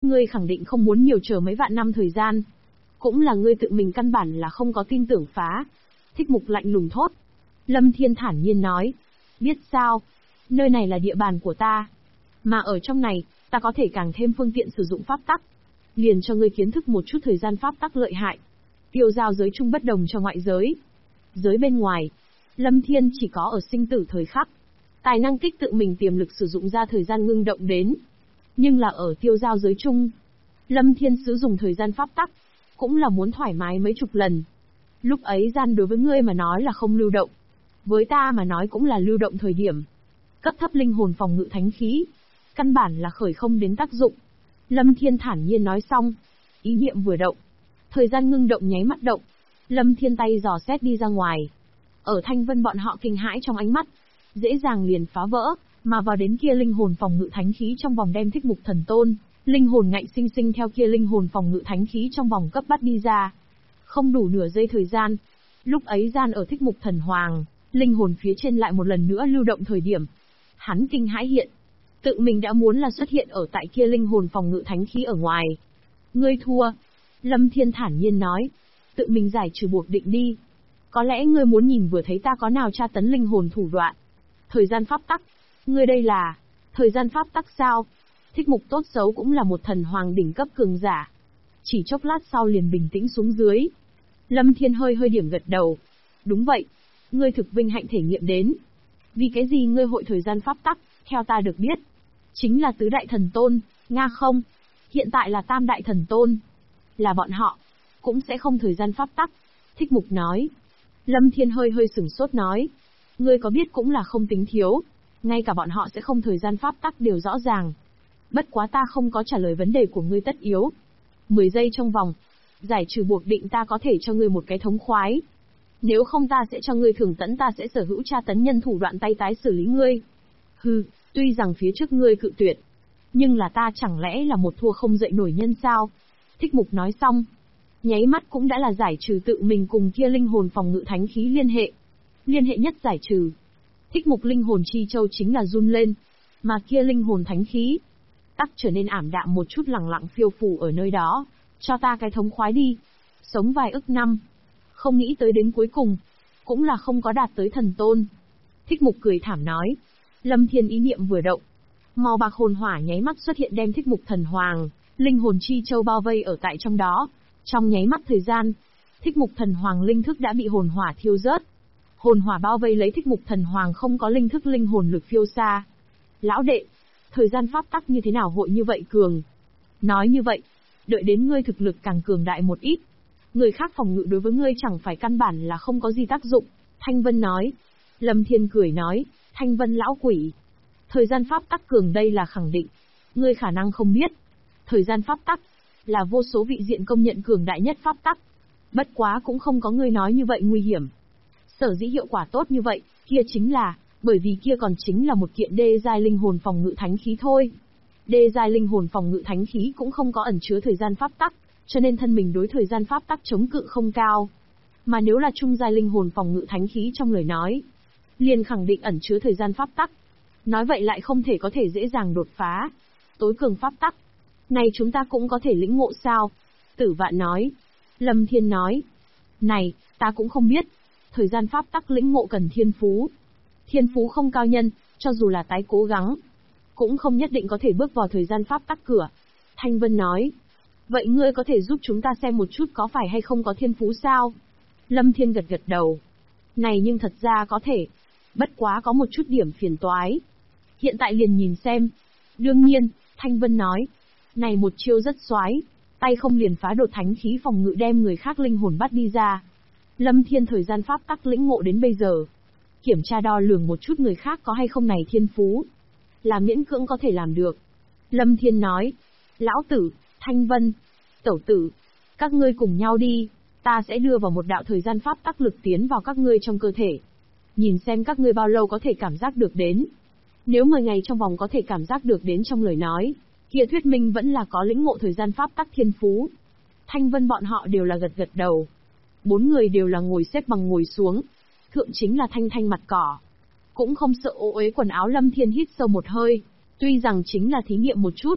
Ngươi khẳng định không muốn nhiều chờ mấy vạn năm thời gian. Cũng là ngươi tự mình căn bản là không có tin tưởng phá. Thích Mục lạnh lùng thốt. Lâm Thiên thản nhiên nói. Biết sao? Nơi này là địa bàn của ta. Mà ở trong này, ta có thể càng thêm phương tiện sử dụng pháp tắc. Liền cho ngươi kiến thức một chút thời gian pháp tắc lợi hại. Tiêu giao giới chung bất đồng cho ngoại giới. Giới bên ngoài, Lâm Thiên chỉ có ở sinh tử thời khắc. Tài năng tích tự mình tiềm lực sử dụng ra thời gian ngưng động đến. Nhưng là ở tiêu giao giới chung, Lâm Thiên sử dụng thời gian pháp tắc, cũng là muốn thoải mái mấy chục lần. Lúc ấy gian đối với ngươi mà nói là không lưu động. Với ta mà nói cũng là lưu động thời điểm. Cấp thấp linh hồn phòng ngự thánh khí. Căn bản là khởi không đến tác dụng. Lâm Thiên thản nhiên nói xong. Ý niệm vừa động. Thời gian ngưng động nháy mắt động. Lâm Thiên tay dò xét đi ra ngoài. Ở Thanh Vân bọn họ kinh hãi trong ánh mắt. Dễ dàng liền phá vỡ, mà vào đến kia linh hồn phòng ngự thánh khí trong vòng đem Thích Mục Thần Tôn. Linh hồn ngạnh sinh sinh theo kia linh hồn phòng ngự thánh khí trong vòng cấp bắt đi ra. Không đủ nửa giây thời gian. Lúc ấy gian ở Thích Mục Thần Hoàng, linh hồn phía trên lại một lần nữa lưu động thời điểm. Hắn kinh hãi hiện. Tự mình đã muốn là xuất hiện ở tại kia linh hồn phòng ngự thánh khí ở ngoài. Ngươi thua. Lâm Thiên thản nhiên nói. Tự mình giải trừ buộc định đi. Có lẽ ngươi muốn nhìn vừa thấy ta có nào tra tấn linh hồn thủ đoạn. Thời gian pháp tắc. Ngươi đây là thời gian pháp tắc sao? Thích Mục tốt xấu cũng là một thần hoàng đỉnh cấp cường giả. Chỉ chốc lát sau liền bình tĩnh xuống dưới. Lâm Thiên hơi điểm gật đầu. Đúng vậy. Ngươi thực vinh hạnh thể nghiệm đến. Vì cái gì ngươi hội thời gian pháp tắc, theo ta được biết. Chính là tứ đại thần tôn, Nga không? Hiện tại là tam đại thần tôn. Là bọn họ. Cũng sẽ không thời gian pháp tắc. Thích Mục nói. Lâm Thiên hơi sửng sốt nói. Ngươi có biết cũng là không tính thiếu. Ngay cả bọn họ sẽ không thời gian pháp tắc đều rõ ràng. Bất quá ta không có trả lời vấn đề của ngươi tất yếu. 10 giây trong vòng. Giải trừ buộc định ta có thể cho ngươi một cái thống khoái. Nếu không ta sẽ cho ngươi thưởng tẫn ta sẽ sở hữu tra tấn nhân thủ đoạn tay tái xử lý ngươi. Hừ, tuy rằng phía trước ngươi cự tuyệt. Nhưng là ta chẳng lẽ là một thua không dậy nổi nhân sao? Thích Mục nói xong. Nháy mắt cũng đã là giải trừ tự mình cùng kia linh hồn phòng ngự thánh khí liên hệ. Liên hệ nhất giải trừ. Thích Mục linh hồn chi châu chính là run lên. Mà kia linh hồn thánh khí tắc trở nên ảm đạm một chút lẳng lặng phiêu phù ở nơi đó. Cho ta cái thống khoái đi. Sống vài ức năm. Không nghĩ tới đến cuối cùng. Cũng là không có đạt tới thần tôn. Thích Mục cười thảm nói. Lâm Thiên ý niệm vừa động. Màu bạc hồn hỏa nháy mắt xuất hiện đem Thích Mục thần hoàng. Linh hồn chi châu bao vây ở tại trong đó. Trong nháy mắt thời gian. Thích Mục thần hoàng linh thức đã bị hồn hỏa thiêu rớt. Hồn hỏa bao vây lấy Thích Mục thần hoàng không có linh thức linh hồn lực phiêu xa. Lão đệ. Thời gian pháp tắc như thế nào hội như vậy cường? Nói như vậy. Đợi đến ngươi thực lực càng cường đại một ít. Người khác phòng ngự đối với ngươi chẳng phải căn bản là không có gì tác dụng. Thanh Vân nói. Lâm Thiên cười nói. Thanh Vân lão quỷ. Thời gian pháp tắc cường đây là khẳng định. Ngươi khả năng không biết. Thời gian pháp tắc là vô số vị diện công nhận cường đại nhất pháp tắc. Bất quá cũng không có ngươi nói như vậy nguy hiểm. Sở dĩ hiệu quả tốt như vậy, kia chính là, bởi vì kia còn chính là một kiện đê giai linh hồn phòng ngự thánh khí thôi. Đê giai linh hồn phòng ngự thánh khí cũng không có ẩn chứa thời gian pháp tắc, cho nên thân mình đối thời gian pháp tắc chống cự không cao. Mà nếu là trung giai linh hồn phòng ngự thánh khí trong lời nói, liền khẳng định ẩn chứa thời gian pháp tắc. Nói vậy lại không thể có thể dễ dàng đột phá. Tối cường pháp tắc. Này chúng ta cũng có thể lĩnh ngộ sao? Tử Vạn nói. Lâm Thiên nói. Này, ta cũng không biết. Thời gian pháp tắc lĩnh ngộ cần thiên phú. Thiên phú không cao nhân, cho dù là tái cố gắng, cũng không nhất định có thể bước vào thời gian pháp tắc cửa. Thanh Vân nói. Vậy ngươi có thể giúp chúng ta xem một chút có phải hay không có thiên phú sao? Lâm Thiên gật đầu. Này nhưng thật ra có thể. Bất quá có một chút điểm phiền toái. Hiện tại liền nhìn xem. Đương nhiên, Thanh Vân nói. Này một chiêu rất xoái. Tay không liền phá đột thánh khí phòng ngự đem người khác linh hồn bắt đi ra. Lâm Thiên thời gian pháp tắc lĩnh ngộ đến bây giờ. Kiểm tra đo lường một chút người khác có hay không này thiên phú. Là miễn cưỡng có thể làm được. Lâm Thiên nói. Lão tử, Thanh Vân, Tẩu tử, các ngươi cùng nhau đi. Ta sẽ đưa vào một đạo thời gian pháp tắc lực tiến vào các ngươi trong cơ thể. Nhìn xem các ngươi bao lâu có thể cảm giác được đến. Nếu 10 ngày trong vòng có thể cảm giác được đến trong lời nói, kia thuyết minh vẫn là có lĩnh ngộ thời gian pháp tắc thiên phú. Thanh Vân bọn họ đều là gật đầu. 4 người đều là ngồi xếp bằng ngồi xuống. Thượng chính là Thanh mặt cỏ. Cũng không sợ ô uế quần áo. Lâm Thiên hít sâu một hơi. Tuy rằng chính là thí nghiệm một chút,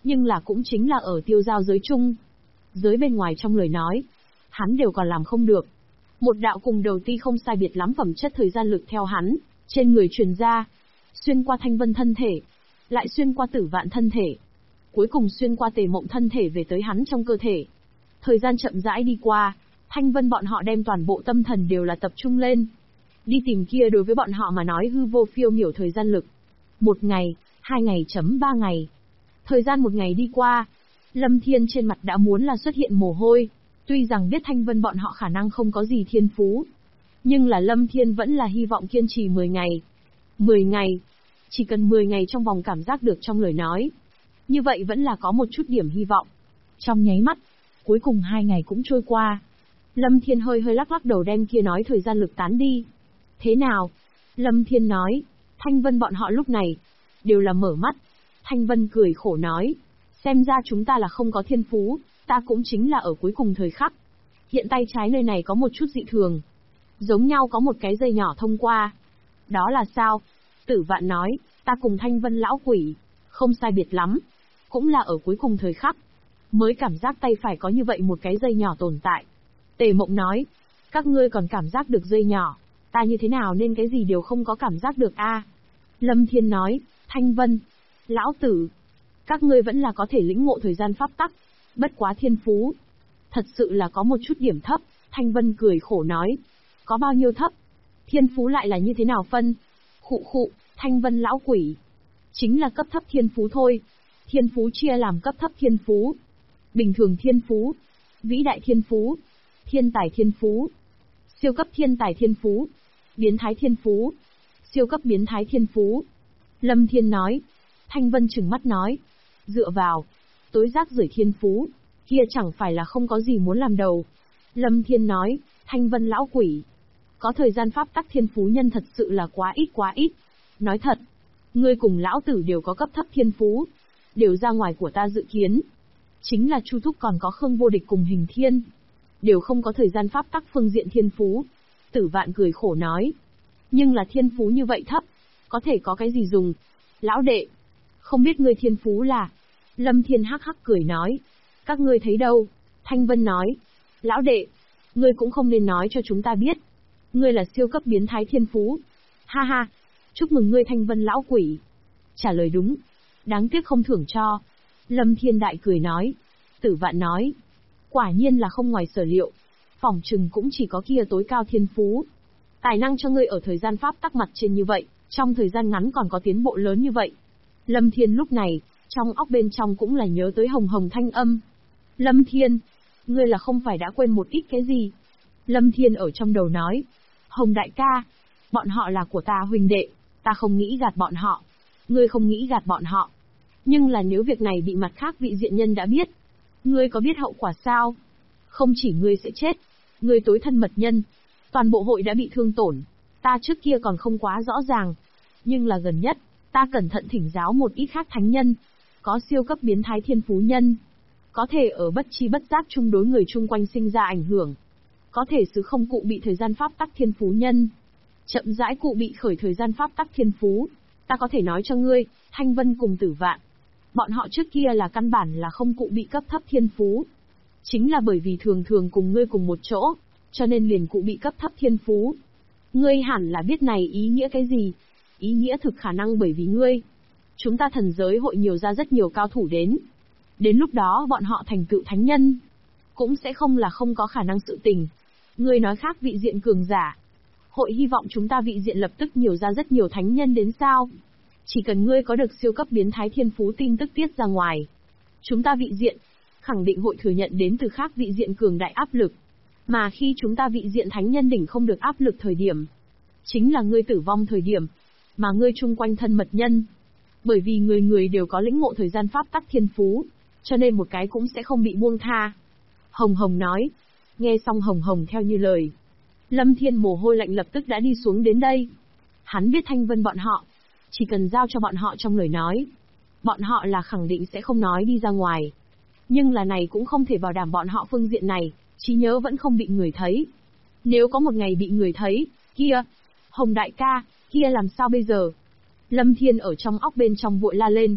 Nhưng là cũng chính là ở tiêu giao giới chung. Giới bên ngoài trong lời nói, hắn đều còn làm không được. Một đạo cùng đầu ti không sai biệt lắm phẩm chất thời gian lực theo hắn, trên người truyền ra, xuyên qua Thanh Vân thân thể, lại xuyên qua Tử Vạn thân thể, cuối cùng xuyên qua Tề Mộng thân thể về tới hắn trong cơ thể. Thời gian chậm rãi đi qua, Thanh Vân bọn họ đem toàn bộ tâm thần đều là tập trung lên. Đi tìm kia đối với bọn họ mà nói hư vô phiêu miểu thời gian lực. 1 ngày, 2 ngày chấm 3 ngày. Thời gian 1 ngày đi qua, Lâm Thiên trên mặt đã muốn là xuất hiện mồ hôi. Tuy rằng biết Thanh Vân bọn họ khả năng không có gì thiên phú, nhưng là Lâm Thiên vẫn là hy vọng kiên trì 10 ngày. 10 ngày. Chỉ cần 10 ngày trong vòng cảm giác được trong lời nói. Như vậy vẫn là có một chút điểm hy vọng. Trong nháy mắt, cuối cùng 2 ngày cũng trôi qua. Lâm Thiên hơi lắc lắc đầu đem kia nói thời gian lực tán đi. Thế nào? Lâm Thiên nói. Thanh Vân bọn họ lúc này, đều là mở mắt. Thanh Vân cười khổ nói. Xem ra chúng ta là không có thiên phú, ta cũng chính là ở cuối cùng thời khắc. Hiện tay trái nơi này có một chút dị thường. Giống nhau có một cái dây nhỏ thông qua. Đó là sao? Tử Vạn nói, ta cùng Thanh Vân lão quỷ, không sai biệt lắm. Cũng là ở cuối cùng thời khắc, mới cảm giác tay phải có như vậy một cái dây nhỏ tồn tại. Tề Mộng nói, các ngươi còn cảm giác được dây nhỏ, ta như thế nào nên cái gì đều không có cảm giác được a? Lâm Thiên nói, Thanh Vân, lão tử, các ngươi vẫn là có thể lĩnh ngộ thời gian pháp tắc, bất quá thiên phú. Thật sự là có một chút điểm thấp, Thanh Vân cười khổ nói. Có bao nhiêu thấp? Thiên phú lại là như thế nào phân? Khụ, Thanh Vân lão quỷ. Chính là cấp thấp thiên phú thôi. Thiên phú chia làm cấp thấp thiên phú, bình thường thiên phú, vĩ đại thiên phú, thiên tài thiên phú, siêu cấp thiên tài thiên phú, biến thái thiên phú, siêu cấp biến thái thiên phú. Lâm Thiên nói. Thanh Vân trừng mắt nói. Dựa vào tối rác rưởi thiên phú, kia chẳng phải là không có gì muốn làm đầu. Lâm Thiên nói, Thanh Vân lão quỷ, có thời gian pháp tắc thiên phú nhân thật sự là quá ít. Nói thật, ngươi cùng lão tử đều có cấp thấp thiên phú, đều ra ngoài của ta dự kiến. Chính là Chu Thúc còn có Khương Vô Địch cùng Hình Thiên, đều không có thời gian pháp tắc phương diện thiên phú. Tử Vạn cười khổ nói, nhưng là thiên phú như vậy thấp, có thể có cái gì dùng? Lão đệ, không biết ngươi thiên phú là? Lâm Thiên hắc hắc cười nói, các ngươi thấy đâu? Thanh Vân nói, lão đệ, ngươi cũng không nên nói cho chúng ta biết. Ngươi là siêu cấp biến thái thiên phú. Ha ha, chúc mừng ngươi Thanh Vân lão quỷ. Trả lời đúng, đáng tiếc không thưởng cho. Lâm Thiên đại cười nói. Tử Vạn nói, quả nhiên là không ngoài sở liệu, phỏng chừng cũng chỉ có kia tối cao thiên phú. Tài năng cho ngươi ở thời gian pháp tắc mặt trên như vậy, trong thời gian ngắn còn có tiến bộ lớn như vậy. Lâm Thiên lúc này, trong óc bên trong cũng là nhớ tới Hồng Hồng thanh âm. Lâm Thiên, ngươi là không phải đã quên một ít cái gì? Lâm Thiên ở trong đầu nói, Hồng đại ca, bọn họ là của ta huynh đệ, ta không nghĩ gạt bọn họ. Ngươi không nghĩ gạt bọn họ. Nhưng là nếu việc này bị mặt khác vị diện nhân đã biết, ngươi có biết hậu quả sao? Không chỉ ngươi sẽ chết, ngươi tối thân mật nhân, toàn bộ hội đã bị thương tổn. Ta trước kia còn không quá rõ ràng, nhưng là gần nhất, ta cẩn thận thỉnh giáo một ít khác thánh nhân, có siêu cấp biến thái thiên phú nhân, có thể ở bất chi bất giác chung đối người chung quanh sinh ra ảnh hưởng, có thể xứ không cụ bị thời gian pháp tắc thiên phú nhân, chậm rãi cụ bị khởi thời gian pháp tắc thiên phú. Ta có thể nói cho ngươi, Thanh Vân cùng Tử Vạn, bọn họ trước kia là căn bản là không cụ bị cấp thấp thiên phú. Chính là bởi vì thường thường cùng ngươi cùng một chỗ, cho nên liền cụ bị cấp thấp thiên phú. Ngươi hẳn là biết này ý nghĩa cái gì? Ý nghĩa thực khả năng bởi vì ngươi. Chúng ta thần giới hội nhiều ra rất nhiều cao thủ đến. Đến lúc đó bọn họ thành tựu thánh nhân, cũng sẽ không là không có khả năng sự tình. Ngươi nói khác vị diện cường giả, hội hy vọng chúng ta vị diện lập tức nhiều ra rất nhiều thánh nhân đến sao? Chỉ cần ngươi có được siêu cấp biến thái thiên phú tin tức tiết ra ngoài, chúng ta vị diện, khẳng định hội thừa nhận đến từ khác vị diện cường đại áp lực. Mà khi chúng ta vị diện thánh nhân đỉnh không được áp lực thời điểm, chính là ngươi tử vong thời điểm, mà ngươi chung quanh thân mật nhân. Bởi vì người người đều có lĩnh ngộ thời gian pháp tắc thiên phú, cho nên một cái cũng sẽ không bị buông tha. Hồng Hồng nói. Nghe xong Hồng Hồng theo như lời, Lâm Thiên mồ hôi lạnh lập tức đã đi xuống đến đây. Hắn biết Thanh Vân bọn họ, chỉ cần giao cho bọn họ trong lời nói, bọn họ là khẳng định sẽ không nói đi ra ngoài. Nhưng là này cũng không thể bảo đảm bọn họ phương diện này, trí nhớ vẫn không bị người thấy. Nếu có một ngày bị người thấy, kia, Hồng đại ca, kia làm sao bây giờ? Lâm Thiên ở trong óc bên trong vội la lên.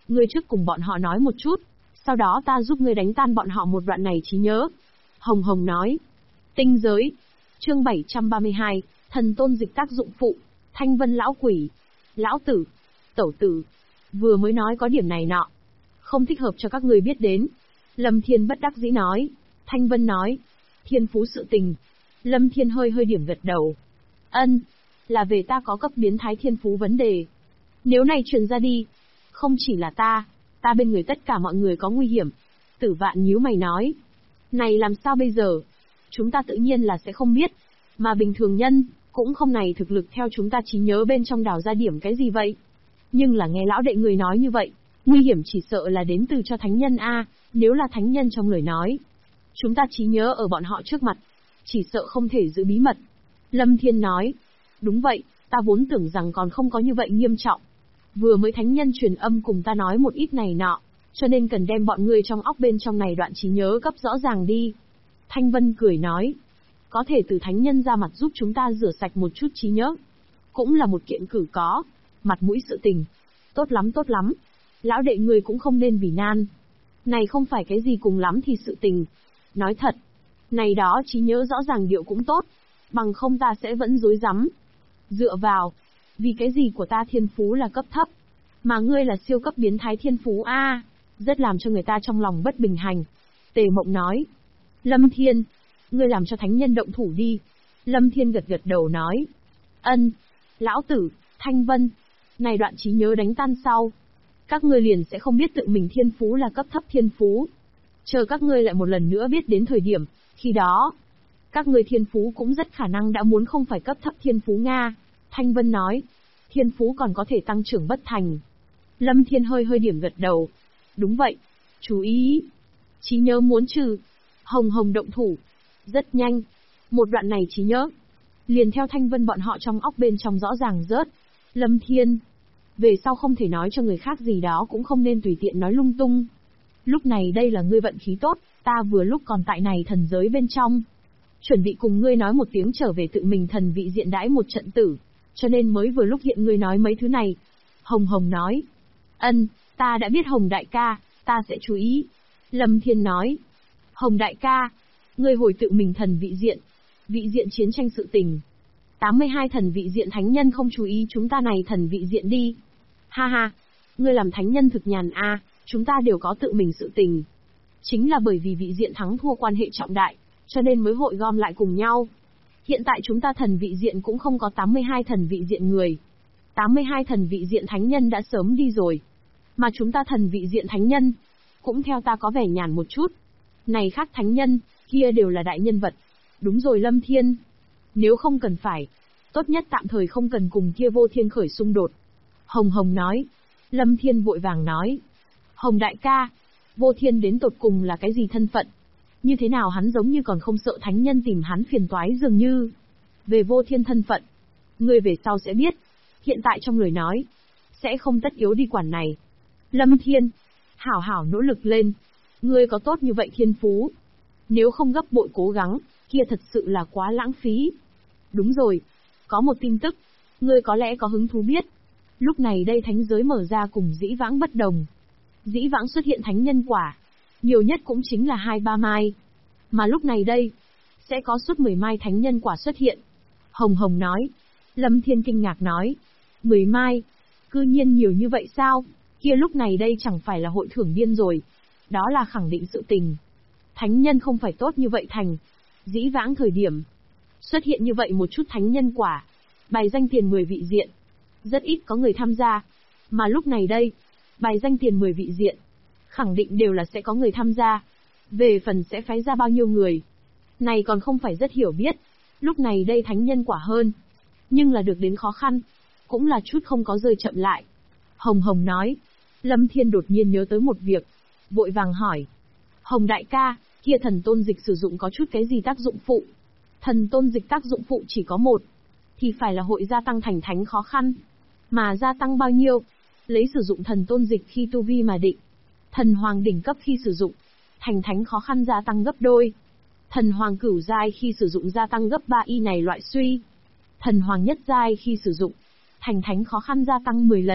Ngươi trước cùng bọn họ nói một chút, sau đó ta giúp ngươi đánh tan bọn họ một đoạn này trí nhớ. Hồng Hồng nói. Tinh giới. Chương 732, thần tôn dịch tác dụng phụ. Thanh Vân lão quỷ. Lão tử. Tẩu tử. Vừa mới nói có điểm này nọ. Không thích hợp cho các ngươi biết đến. Lâm Thiên bất đắc dĩ nói. Thanh Vân nói. Thiên phú sự tình. Lâm Thiên hơi điểm gật đầu. Ân. Là về ta có cấp biến thái thiên phú vấn đề. Nếu này truyền ra đi. Không chỉ là ta bên người tất cả mọi người có nguy hiểm. Tử Vạn nhíu mày nói. Này làm sao bây giờ? Chúng ta tự nhiên là sẽ không biết. Mà bình thường nhân, cũng không này thực lực theo chúng ta trí nhớ bên trong đào ra điểm cái gì vậy. Nhưng là nghe lão đệ người nói như vậy, nguy hiểm chỉ sợ là đến từ cho thánh nhân a. Nếu là thánh nhân trong lời nói, chúng ta trí nhớ ở bọn họ trước mặt, chỉ sợ không thể giữ bí mật. Lâm Thiên nói. Đúng vậy, ta vốn tưởng rằng còn không có như vậy nghiêm trọng. Vừa mới thánh nhân truyền âm cùng ta nói một ít này nọ, cho nên cần đem bọn ngươi trong óc bên trong này đoạn trí nhớ cấp rõ ràng đi. Thanh Vân cười nói. Có thể từ thánh nhân ra mặt giúp chúng ta rửa sạch một chút trí nhớ. Cũng là một kiện cử có. Mặt mũi sự tình. Tốt lắm tốt lắm. Lão đệ người cũng không nên vì nan. Này không phải cái gì cùng lắm thì sự tình. Nói thật. Này đó trí nhớ rõ ràng điệu cũng tốt. Bằng không ta sẽ vẫn dối rắm. Dựa vào. Vì cái gì của ta thiên phú là cấp thấp. Mà ngươi là siêu cấp biến thái thiên phú a, rất làm cho người ta trong lòng bất bình hành. Tề Mộng nói. Lâm Thiên. Ngươi làm cho thánh nhân động thủ đi. Lâm Thiên gật đầu nói. Ân. Lão tử, Thanh Vân. Này đoạn trí nhớ đánh tan sau. Các ngươi liền sẽ không biết tự mình thiên phú là cấp thấp thiên phú. Chờ các ngươi lại một lần nữa biết đến thời điểm, khi đó, các ngươi thiên phú cũng rất khả năng đã muốn không phải cấp thấp thiên phú Nga. Thanh Vân nói. Thiên phú còn có thể tăng trưởng bất thành. Lâm Thiên hơi điểm gật đầu. Đúng vậy. Chú ý. Trí nhớ muốn trừ. Hồng Hồng động thủ. Rất nhanh. Một đoạn này trí nhớ. Liền theo Thanh Vân bọn họ trong óc bên trong rõ ràng rớt. Lâm Thiên. Về sau không thể nói cho người khác gì đó cũng không nên tùy tiện nói lung tung. Lúc này đây là ngươi vận khí tốt, ta vừa lúc còn tại này thần giới bên trong. Chuẩn bị cùng ngươi nói một tiếng trở về tự mình thần vị diện đãi một trận tử. Cho nên mới vừa lúc hiện ngươi nói mấy thứ này. Hồng Hồng nói. Ân, ta đã biết Hồng đại ca, ta sẽ chú ý. Lâm Thiên nói. Hồng đại ca, ngươi hồi tự mình thần vị diện chiến tranh sự tình. 82 thần vị diện thánh nhân không chú ý chúng ta này thần vị diện đi. Ha ha, ngươi làm thánh nhân thực nhàn a, chúng ta đều có tự mình sự tình. Chính là bởi vì vị diện thắng thua quan hệ trọng đại, cho nên mới hội gom lại cùng nhau. Hiện tại chúng ta thần vị diện cũng không có 82 thần vị diện người. 82 thần vị diện thánh nhân đã sớm đi rồi. Mà chúng ta thần vị diện thánh nhân, cũng theo ta có vẻ nhàn một chút. Này khác thánh nhân, kia đều là đại nhân vật. Đúng rồi Lâm Thiên. Nếu không cần phải, tốt nhất tạm thời không cần cùng kia Vô Thiên khởi xung đột. Hồng Hồng nói. Lâm Thiên vội vàng nói. Hồng đại ca, Vô Thiên đến tột cùng là cái gì thân phận? Như thế nào hắn giống như còn không sợ thánh nhân tìm hắn phiền toái dường như. Về Vô Thiên thân phận, ngươi về sau sẽ biết. Hiện tại trong lời nói, sẽ không tất yếu đi quản này. Lâm Thiên, hảo hảo nỗ lực lên. Ngươi có tốt như vậy thiên phú. Nếu không gấp bội cố gắng, kia thật sự là quá lãng phí. Đúng rồi, có một tin tức, ngươi có lẽ có hứng thú biết. Lúc này đây thánh giới mở ra cùng dĩ vãng bất đồng. Dĩ vãng xuất hiện thánh nhân quả, nhiều nhất cũng chính là 2-3 mai. Mà lúc này đây, sẽ có suốt 10 mai thánh nhân quả xuất hiện. Hồng Hồng nói. Lâm Thiên kinh ngạc nói. 10 mai? Cư nhiên nhiều như vậy sao? Kia lúc này đây chẳng phải là hội thưởng điên rồi. Đó là khẳng định sự tình. Thánh nhân không phải tốt như vậy thành. Dĩ vãng thời điểm, xuất hiện như vậy một chút thánh nhân quả, bài danh tiền 10 vị diện. Rất ít có người tham gia. Mà lúc này đây, bài danh tiền 10 vị diện, khẳng định đều là sẽ có người tham gia. Về phần sẽ phái ra bao nhiêu người, này còn không phải rất hiểu biết. Lúc này đây thánh nhân quả hơn, nhưng là được đến khó khăn, cũng là chút không có rơi chậm lại. Hồng Hồng nói. Lâm Thiên đột nhiên nhớ tới một việc, vội vàng hỏi. Hồng đại ca, kia thần tôn dịch sử dụng có chút cái gì tác dụng phụ? Thần tôn dịch tác dụng phụ chỉ có một, thì phải là hội gia tăng thành thánh khó khăn. Mà gia tăng bao nhiêu? Lấy sử dụng thần tôn dịch khi tu vi mà định. Thần hoàng đỉnh cấp khi sử dụng, thành thánh khó khăn gia tăng gấp đôi. Thần hoàng cửu giai khi sử dụng gia tăng gấp 3 y này loại suy. Thần hoàng nhất giai khi sử dụng, thành thánh khó khăn gia tăng 10 lần.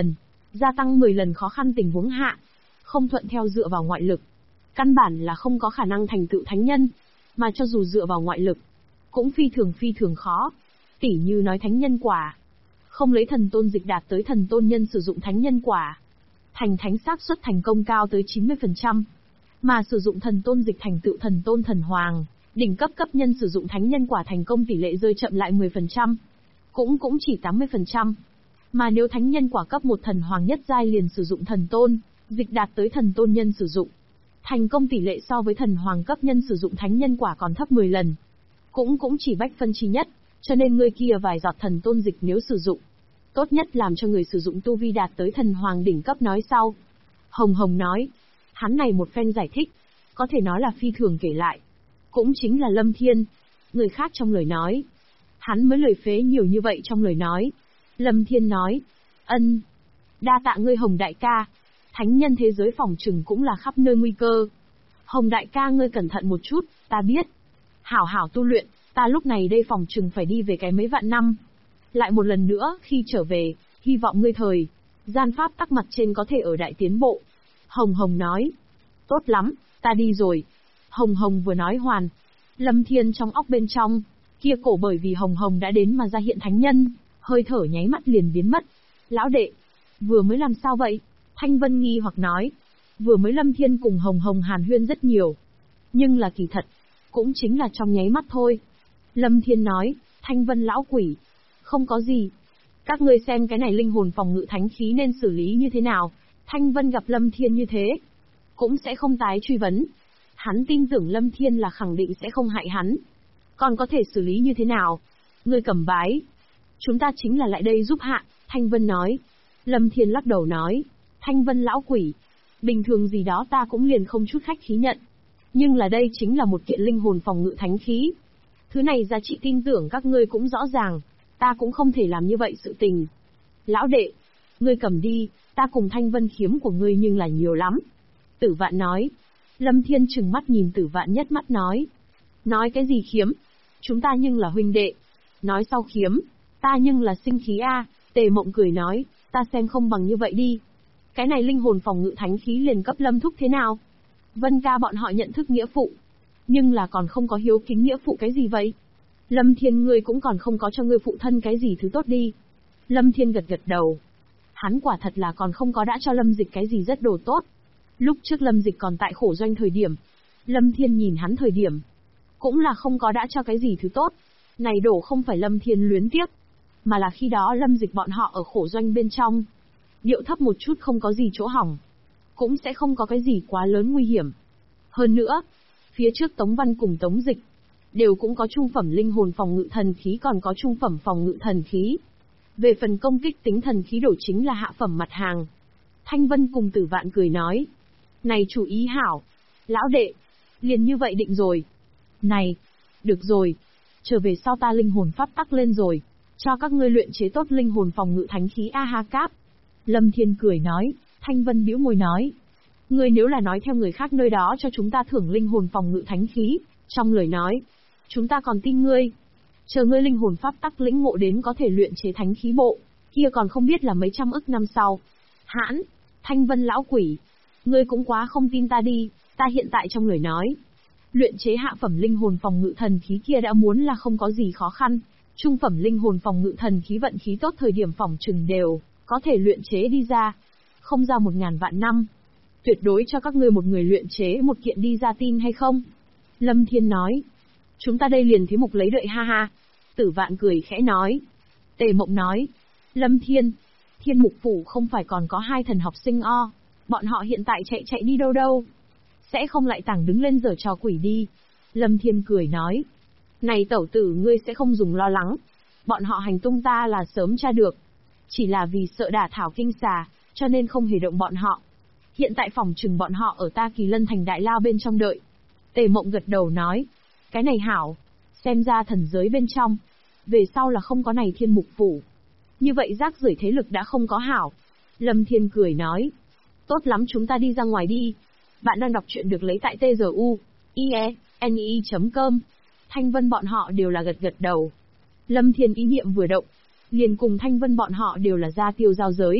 Gia tăng 10 lần khó khăn tình huống hạ. Không thuận theo dựa vào ngoại lực. Căn bản là không có khả năng thành tựu thánh nhân. Mà cho dù dựa vào ngoại lực, cũng phi thường khó. Tỉ như nói thánh nhân quả. Không lấy thần tôn dịch đạt tới thần tôn nhân sử dụng thánh nhân quả. Thành thánh xác suất thành công cao tới 90%. Mà sử dụng thần tôn dịch thành tựu thần tôn thần hoàng, đỉnh cấp cấp nhân sử dụng thánh nhân quả thành công tỷ lệ rơi chậm lại 10%. Cũng chỉ 80%. Mà nếu thánh nhân quả cấp 1 thần hoàng nhất giai liền sử dụng thần tôn, dịch đạt tới thần tôn nhân sử dụng. Thành công tỷ lệ so với thần hoàng cấp nhân sử dụng thánh nhân quả còn thấp 10 lần. Cũng chỉ bách phân chi nhất, cho nên người kia vài giọt thần tôn dịch nếu sử dụng. Tốt nhất làm cho người sử dụng tu vi đạt tới thần hoàng đỉnh cấp nói sau. Hồng Hồng nói. Hắn này một phen giải thích, có thể nói là phi thường kể lại. Cũng chính là Lâm Thiên. Người khác trong lời nói. Hắn mới lời phế nhiều như vậy trong lời nói. Lâm Thiên nói. Ân. Đa tạ ngươi Hồng đại ca. Thánh nhân thế giới phòng trừng cũng là khắp nơi nguy cơ. Hồng đại ca ngươi cẩn thận một chút, ta biết. Hảo tu luyện, ta lúc này đây phòng trừng phải đi về cái mấy vạn năm. Lại một lần nữa, khi trở về, hy vọng ngươi thời gian pháp tắc mặt trên có thể ở đại tiến bộ. Hồng Hồng nói. Tốt lắm, ta đi rồi. Hồng Hồng vừa nói hoàn. Lâm Thiên trong óc bên trong, kia cổ bởi vì Hồng Hồng đã đến mà ra hiện thánh nhân, hơi thở nháy mắt liền biến mất. Lão đệ, vừa mới làm sao vậy? Thanh Vân nghi hoặc nói. Vừa mới Lâm Thiên cùng Hồng Hồng hàn huyên rất nhiều. Nhưng là kỳ thật, cũng chính là trong nháy mắt thôi. Lâm Thiên nói, Thanh Vân lão quỷ. Không có gì. Các ngươi xem cái này linh hồn phòng ngự thánh khí nên xử lý như thế nào. Thanh Vân gặp Lâm Thiên như thế, cũng sẽ không tái truy vấn. Hắn tin tưởng Lâm Thiên là khẳng định sẽ không hại hắn. Còn có thể xử lý như thế nào? Ngươi cầm bái. Chúng ta chính là lại đây giúp hạ, Thanh Vân nói. Lâm Thiên lắc đầu nói, Thanh Vân lão quỷ. Bình thường gì đó ta cũng liền không chút khách khí nhận. Nhưng là đây chính là một kiện linh hồn phòng ngự thánh khí. Thứ này giá trị tin tưởng các ngươi cũng rõ ràng. Ta cũng không thể làm như vậy sự tình. Lão đệ, ngươi cầm đi, ta cùng Thanh Vân khiếm của ngươi nhưng là nhiều lắm. Tử Vạn nói. Lâm Thiên trừng mắt nhìn Tử Vạn nhất mắt nói. Nói cái gì khiếm? Chúng ta nhưng là huynh đệ. Nói sau khiếm, ta nhưng là sinh khí a. Tề Mộng cười nói, ta xem không bằng như vậy đi. Cái này linh hồn phòng ngự thánh khí liền cấp Lâm thúc thế nào? Vân ca bọn họ nhận thức nghĩa phụ. Nhưng là còn không có hiếu kính nghĩa phụ cái gì vậy? Lâm Thiên ngươi cũng còn không có cho ngươi phụ thân cái gì thứ tốt đi. Lâm Thiên gật đầu. Hắn quả thật là còn không có đã cho Lâm Dịch cái gì rất đồ tốt. Lúc trước Lâm Dịch còn tại khổ doanh thời điểm, Lâm Thiên nhìn hắn thời điểm, cũng là không có đã cho cái gì thứ tốt. Này đổ không phải Lâm Thiên luyến tiếc, mà là khi đó Lâm Dịch bọn họ ở khổ doanh bên trong. Điệu thấp một chút không có gì chỗ hỏng, cũng sẽ không có cái gì quá lớn nguy hiểm. Hơn nữa, phía trước Tống Văn cùng Tống Dịch, đều cũng có trung phẩm linh hồn phòng ngự thần khí còn có trung phẩm phòng ngự thần khí. Về phần công kích tính thần khí đổ chính là hạ phẩm mặt hàng. Thanh Vân cùng Tử Vạn cười nói. Này chủ ý hảo. Lão đệ. Liền như vậy định rồi. Này. Được rồi. Trở về sau ta linh hồn pháp tắc lên rồi. Cho các ngươi luyện chế tốt linh hồn phòng ngự thánh khí A-ha cáp. Lâm Thiên cười nói. Thanh Vân bĩu môi nói. Ngươi nếu là nói theo người khác nơi đó cho chúng ta thưởng linh hồn phòng ngự thánh khí. Trong lời nói. Chúng ta còn tin ngươi. Chờ ngươi linh hồn pháp tắc lĩnh ngộ đến có thể luyện chế thánh khí bộ, kia còn không biết là mấy trăm ức năm sau. Hãn, Thanh Vân lão quỷ, ngươi cũng quá không tin ta đi, ta hiện tại trong lời nói. Luyện chế hạ phẩm linh hồn phòng ngự thần khí kia đã muốn là không có gì khó khăn, trung phẩm linh hồn phòng ngự thần khí vận khí tốt thời điểm phòng trừng đều có thể luyện chế đi ra. Không ra 1000 vạn năm. Tuyệt đối cho các ngươi một người luyện chế một kiện đi ra tin hay không? Lâm Thiên nói. Chúng ta đây liền thế mục lấy đợi ha ha. Tử Vạn cười khẽ nói. Tề Mộng nói. Lâm Thiên. Thiên Mục Phủ không phải còn có 2 thần học sinh o. Bọn họ hiện tại chạy đi đâu. Sẽ không lại tảng đứng lên giở trò quỷ đi. Lâm Thiên cười nói. Này tẩu tử ngươi sẽ không dùng lo lắng. Bọn họ hành tung ta là sớm tra được. Chỉ là vì sợ đả thảo kinh xà, cho nên không hề động bọn họ. Hiện tại phòng trừng bọn họ ở ta Kỳ Lân thành đại lao bên trong đợi. Tề Mộng gật đầu nói. Cái này hảo. Xem ra thần giới bên trong. Về sau là không có này Thiên Mục Phủ. Như vậy rác rưởi thế lực đã không có hảo. Lâm Thiên cười nói. Tốt lắm chúng ta đi ra ngoài đi. Bạn đang đọc truyện được lấy tại tzu.ie.ne.com. Thanh Vân bọn họ đều là gật đầu. Lâm Thiên ý niệm vừa động. Liền cùng Thanh Vân bọn họ đều là ra tiêu giao giới.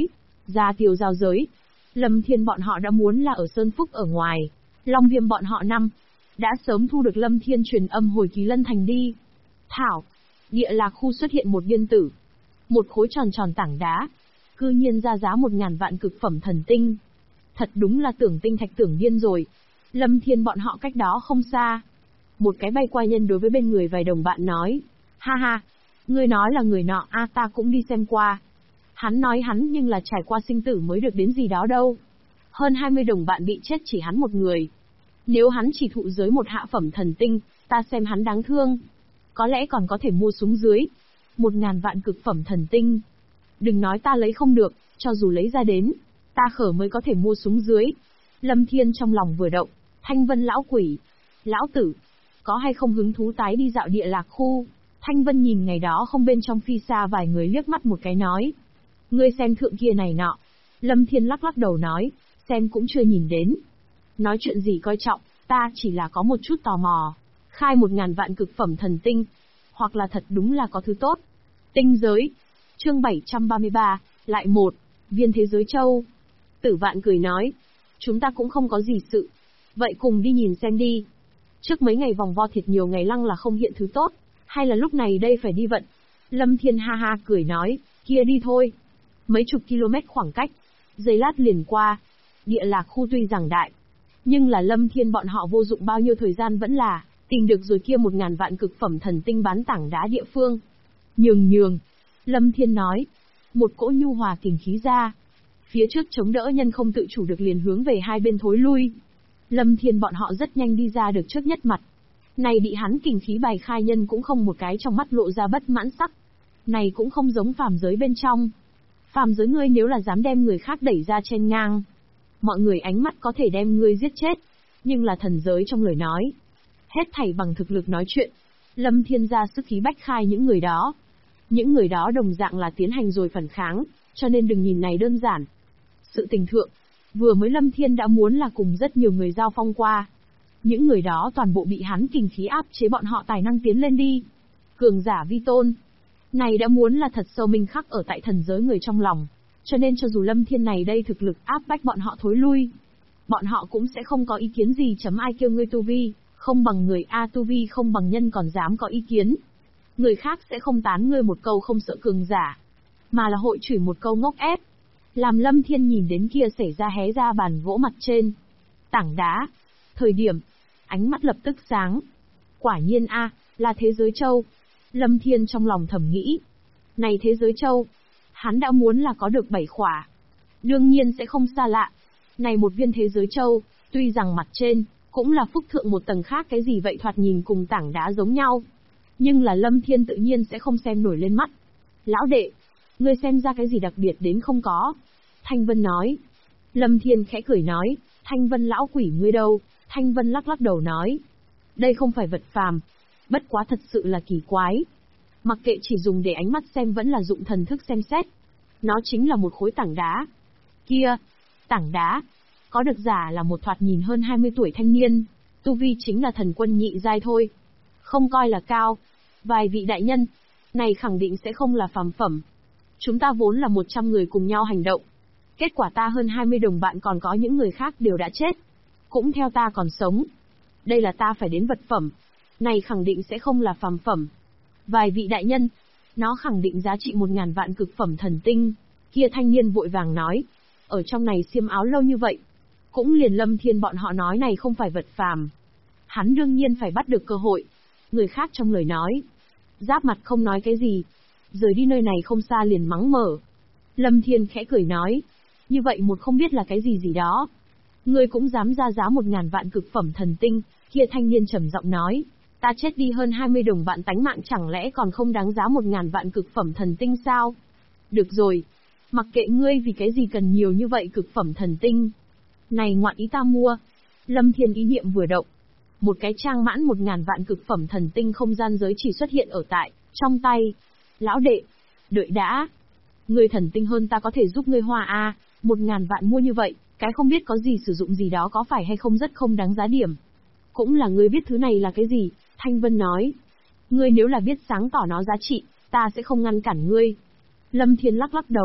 Ra tiêu giao giới. Lâm Thiên bọn họ đã muốn là ở Sơn Phúc ở ngoài. Long Viêm bọn họ đã sớm thu được Lâm Thiên truyền âm hồi Kỳ Lân Thành đi. Thảo, địa lạc khu xuất hiện một viên tử. Một khối tròn tròn tảng đá. Cư nhiên ra giá 1000 vạn cực phẩm thần tinh. Thật đúng là tưởng tinh thạch tưởng điên rồi. Lâm Thiên bọn họ cách đó không xa. Một cái bay qua nhân đối với bên người vài đồng bạn nói. Ha ha, ngươi nói là người nọ ta cũng đi xem qua. Hắn nói hắn nhưng là trải qua sinh tử mới được đến gì đó đâu. Hơn 20 đồng bạn bị chết chỉ hắn một người. Nếu hắn chỉ thụ giới một hạ phẩm thần tinh, ta xem hắn đáng thương. Có lẽ còn có thể mua xuống dưới. 1000 vạn cực phẩm thần tinh. Đừng nói ta lấy không được, cho dù lấy ra đến, ta khở mới có thể mua xuống dưới. Lâm Thiên trong lòng vừa động, Thanh Vân lão quỷ. Lão tử, có hay không hứng thú tái đi dạo địa lạc khu? Thanh Vân nhìn ngày đó không bên trong phi xa vài người liếc mắt một cái nói. Ngươi xem thượng kia này nọ. Lâm Thiên lắc lắc đầu nói, xem cũng chưa nhìn đến. Nói chuyện gì coi trọng, ta chỉ là có một chút tò mò. Khai 1000 vạn cực phẩm thần tinh. Hoặc là thật đúng là có thứ tốt. Tinh giới. Chương 733, lại một. Viên thế giới châu. Tử Vạn cười nói. Chúng ta cũng không có gì sự. Vậy cùng đi nhìn xem đi. Trước mấy ngày vòng vo thiệt nhiều ngày lăng là không hiện thứ tốt. Hay là lúc này đây phải đi vận. Lâm Thiên ha ha cười nói. Kia đi thôi. Mấy chục km khoảng cách. Giây lát liền qua. Địa lạc khu tuy rằng đại. Nhưng là Lâm Thiên bọn họ vô dụng bao nhiêu thời gian vẫn là tìm được rồi kia 1000 vạn cực phẩm thần tinh bán tảng đá địa phương. Nhường. Lâm Thiên nói. Một cỗ nhu hòa kình khí ra. Phía trước chống đỡ nhân không tự chủ được liền hướng về hai bên thối lui. Lâm Thiên bọn họ rất nhanh đi ra được trước nhất mặt. Này bị hắn kình khí bài khai nhân cũng không một cái trong mắt lộ ra bất mãn sắc. Này cũng không giống phàm giới bên trong. Phàm giới ngươi nếu là dám đem người khác đẩy ra trên ngang. Mọi người ánh mắt có thể đem ngươi giết chết. Nhưng là thần giới trong lời nói. Hết thảy bằng thực lực nói chuyện. Lâm Thiên ra sức khí bách khai những người đó. Những người đó đồng dạng là tiến hành rồi phản kháng, cho nên đừng nhìn này đơn giản. Sự tình thượng, vừa mới Lâm Thiên đã muốn là cùng rất nhiều người giao phong qua. Những người đó toàn bộ bị hắn kình khí áp chế bọn họ tài năng tiến lên đi. Cường giả vi tôn. Này đã muốn là thật sâu minh khắc ở tại thần giới người trong lòng. Cho nên cho dù Lâm Thiên này đây thực lực áp bách bọn họ thối lui. Bọn họ cũng sẽ không có ý kiến gì ai kêu ngươi tu vi, không bằng người tu vi không bằng nhân còn dám có ý kiến. Người khác sẽ không tán ngươi một câu không sợ cường giả. Mà là hội chửi một câu ngốc ép. Làm Lâm Thiên nhìn đến kia xảy ra hé ra bàn gỗ mặt trên. Tảng đá. Thời điểm. Ánh mắt lập tức sáng. Quả nhiên là thế giới châu. Lâm Thiên trong lòng thầm nghĩ. Này thế giới châu. Hắn đã muốn là có được 7 khỏa. Đương nhiên sẽ không xa lạ. Này một viên thế giới châu, tuy rằng mặt trên, cũng là phúc thượng một tầng khác cái gì vậy thoạt nhìn cùng tảng đá giống nhau. Nhưng là Lâm Thiên tự nhiên sẽ không xem nổi lên mắt. Lão đệ, ngươi xem ra cái gì đặc biệt đến không có? Thanh Vân nói. Lâm Thiên khẽ cười nói, Thanh Vân lão quỷ ngươi đâu? Thanh Vân lắc lắc đầu nói. Đây không phải vật phàm. Bất quá thật sự là kỳ quái. Mặc kệ chỉ dùng để ánh mắt xem vẫn là dụng thần thức xem xét. Nó chính là một khối tảng đá. Kia, tảng đá. Có được giả là một thoạt nhìn hơn 20 tuổi thanh niên. Tu vi chính là thần quân nhị giai thôi. Không coi là cao. Vài vị đại nhân, này khẳng định sẽ không là phàm phẩm. Chúng ta vốn là 100 người cùng nhau hành động. Kết quả ta hơn 20 đồng bạn còn có những người khác đều đã chết. Cũng theo ta còn sống. Đây là ta phải đến vật phẩm. Này khẳng định sẽ không là phàm phẩm. Vài vị đại nhân, nó khẳng định giá trị 1000 vạn cực phẩm thần tinh. Kia thanh niên vội vàng nói. Ở trong này xiêm áo lâu như vậy. Cũng liền Lâm Thiên bọn họ nói này không phải vật phàm. Hắn đương nhiên phải bắt được cơ hội. Người khác trong lời nói. Giáp mặt không nói cái gì. Rời đi nơi này không xa liền mắng mở. Lâm Thiên khẽ cười nói. Như vậy một không biết là cái gì đó. Ngươi cũng dám ra giá 1000 vạn cực phẩm thần tinh. Kia thanh niên trầm giọng nói. Ta chết đi hơn 20 đồng bạn tánh mạng chẳng lẽ còn không đáng giá 1000 vạn cực phẩm thần tinh sao? Được rồi. Mặc kệ ngươi vì cái gì cần nhiều như vậy cực phẩm thần tinh. Này ngoạn ý ta mua. Lâm Thiên ý niệm vừa động. Một cái trang mãn 1000 vạn cực phẩm thần tinh không gian giới chỉ xuất hiện ở tại, trong tay. Lão đệ, đợi đã. Ngươi thần tinh hơn ta có thể giúp ngươi hoa 1000 vạn mua như vậy, cái không biết có gì sử dụng gì đó có phải hay không rất không đáng giá điểm. Cũng là ngươi biết thứ này là cái gì, Thanh Vân nói. Ngươi nếu là biết sáng tỏ nó giá trị, ta sẽ không ngăn cản ngươi. Lâm Thiên lắc lắc đầu.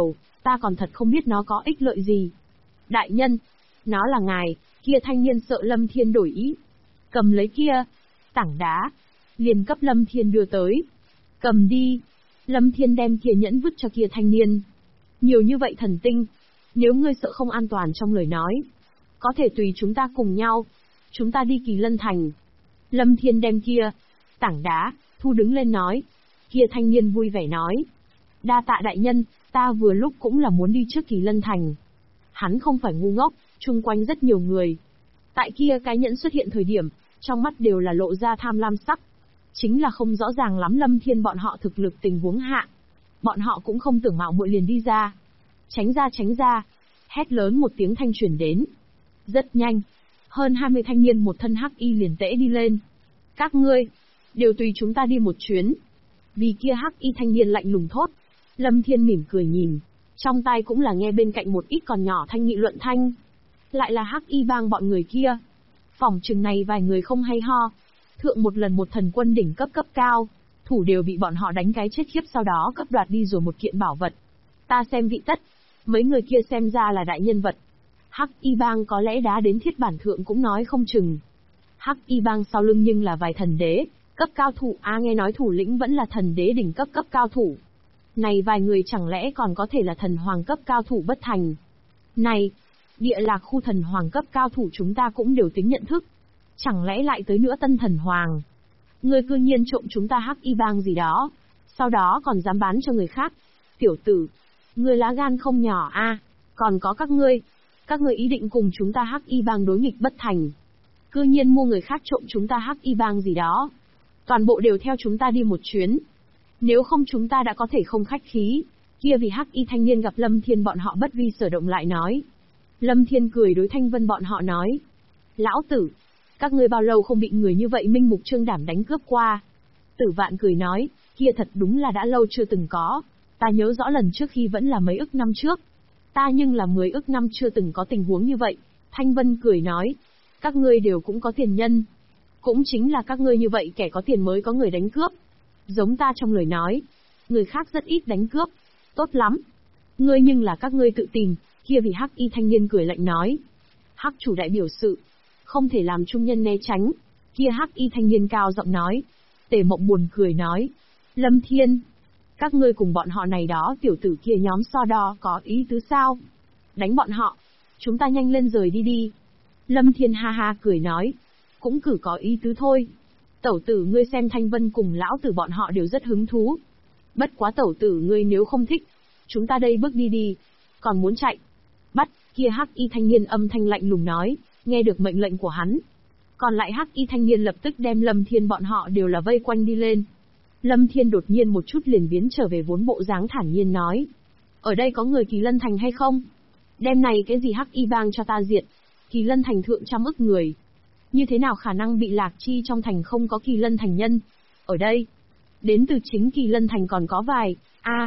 Ta còn thật không biết nó có ích lợi gì. Đại nhân, nó là ngài. Kia thanh niên sợ Lâm Thiên đổi ý. Cầm lấy kia tảng đá, liền cấp Lâm Thiên đưa tới. Cầm đi. Lâm Thiên đem kia nhẫn vứt cho kia thanh niên. Nhiều như vậy thần tinh, nếu ngươi sợ không an toàn trong lời nói, có thể tùy chúng ta cùng nhau. Chúng ta đi Kỳ Lân Thành. Lâm Thiên đem kia tảng đá thu đứng lên nói. Kia thanh niên vui vẻ nói. Đa tạ đại nhân, ta vừa lúc cũng là muốn đi trước Kỳ Lân Thành. Hắn không phải ngu ngốc, chung quanh rất nhiều người. Tại kia cái nhẫn xuất hiện thời điểm, trong mắt đều là lộ ra tham lam sắc. Chính là không rõ ràng lắm Lâm Thiên bọn họ thực lực tình huống hạ. Bọn họ cũng không tưởng mạo muội liền đi ra. Tránh ra tránh ra. Hét lớn một tiếng thanh truyền đến. Rất nhanh. Hơn 20 thanh niên một thân hắc y liền tễ đi lên. Các ngươi, đều tùy chúng ta đi một chuyến. Vì kia hắc y thanh niên lạnh lùng thốt. Lâm Thiên mỉm cười nhìn. Trong tai cũng là nghe bên cạnh một ít còn nhỏ thanh nghị luận thanh. Lại là hắc y bang bọn người kia. Phòng chừng này vài người không hay ho. Thượng một lần một thần quân đỉnh cấp cao, thủ đều bị bọn họ đánh cái chết khiếp, sau đó cấp đoạt đi rồi một kiện bảo vật. Ta xem vị tất, mấy người kia xem ra là đại nhân vật. Hắc y bang có lẽ đá đến thiết bản thượng cũng nói không chừng. Hắc y bang sau lưng nhưng là vài thần đế cấp cao thủ, nghe nói thủ lĩnh vẫn là thần đế đỉnh cấp cao thủ. Này vài người chẳng lẽ còn có thể là thần hoàng cấp cao thủ bất thành. Này, địa lạc khu thần hoàng cấp cao thủ chúng ta cũng đều tính nhận thức. Chẳng lẽ lại tới nữa tân thần hoàng. Ngươi cư nhiên trộm chúng ta hắc y bang gì đó, sau đó còn dám bán cho người khác. Tiểu tử, ngươi lá gan không nhỏ a. Còn có các ngươi ý định cùng chúng ta hắc y bang đối nghịch bất thành. Cư nhiên mua người khác trộm chúng ta hắc y bang gì đó. Toàn bộ đều theo chúng ta đi một chuyến. Nếu không chúng ta đã có thể không khách khí. Kia vì hắc y thanh niên gặp Lâm Thiên bọn họ bất vi sở động lại nói. Lâm Thiên cười đối Thanh Vân bọn họ nói. Lão tử, các ngươi bao lâu không bị người như vậy minh mục trương đảm đánh cướp qua. Tử Vạn cười nói, kia thật đúng là đã lâu chưa từng có. Ta nhớ rõ lần trước khi vẫn là mấy ức năm trước. Ta nhưng là 10 ức năm chưa từng có tình huống như vậy. Thanh Vân cười nói, các ngươi đều cũng có tiền nhân. Cũng chính là các ngươi như vậy kẻ có tiền mới có người đánh cướp. Giống ta trong lời nói, người khác rất ít đánh cướp. Tốt lắm. Ngươi nhưng là các ngươi tự tìm. Kia vì hắc y thanh niên cười lạnh nói. Hắc chủ đại biểu sự, không thể làm trung nhân né tránh. Kia hắc y thanh niên cao giọng nói. Tề Mộng buồn cười nói. Lâm Thiên, các ngươi cùng bọn họ này đó tiểu tử kia nhóm so đo có ý tứ sao? Đánh bọn họ. Chúng ta nhanh lên rời đi đi. Lâm Thiên ha ha cười nói. Cũng cử có ý tứ thôi. Tẩu tử ngươi xem Thanh Vân cùng lão tử bọn họ đều rất hứng thú. Bất quá tẩu tử ngươi nếu không thích, chúng ta đây bước đi đi. Còn muốn chạy. Bắt, kia hắc y thanh niên âm thanh lạnh lùng nói, nghe được mệnh lệnh của hắn. Còn lại hắc y thanh niên lập tức đem Lâm Thiên bọn họ đều là vây quanh đi lên. Lâm Thiên đột nhiên một chút liền biến trở về vốn bộ dáng thản nhiên nói. Ở đây có người Kỳ Lân Thành hay không? Đem này cái gì hắc y bang cho ta diệt. Kỳ Lân Thành thượng trăm ức người. Như thế nào khả năng bị lạc chi trong thành không có Kỳ Lân Thành nhân? Ở đây, đến từ chính Kỳ Lân Thành còn có vài,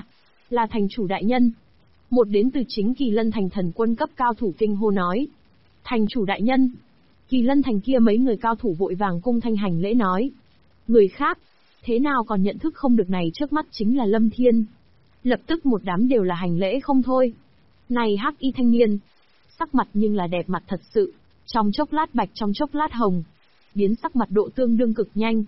là thành chủ đại nhân. Một đến từ chính Kỳ Lân Thành thần quân cấp cao thủ kinh hô nói. Thành chủ đại nhân. Kỳ Lân Thành kia mấy người cao thủ vội vàng cung thanh hành lễ nói. Người khác, thế nào còn nhận thức không được này trước mắt chính là Lâm Thiên. Lập tức một đám đều là hành lễ không thôi. Này hắc y thanh niên, sắc mặt nhưng là đẹp mặt thật sự, trong chốc lát bạch trong chốc lát hồng, biến sắc mặt độ tương đương cực nhanh.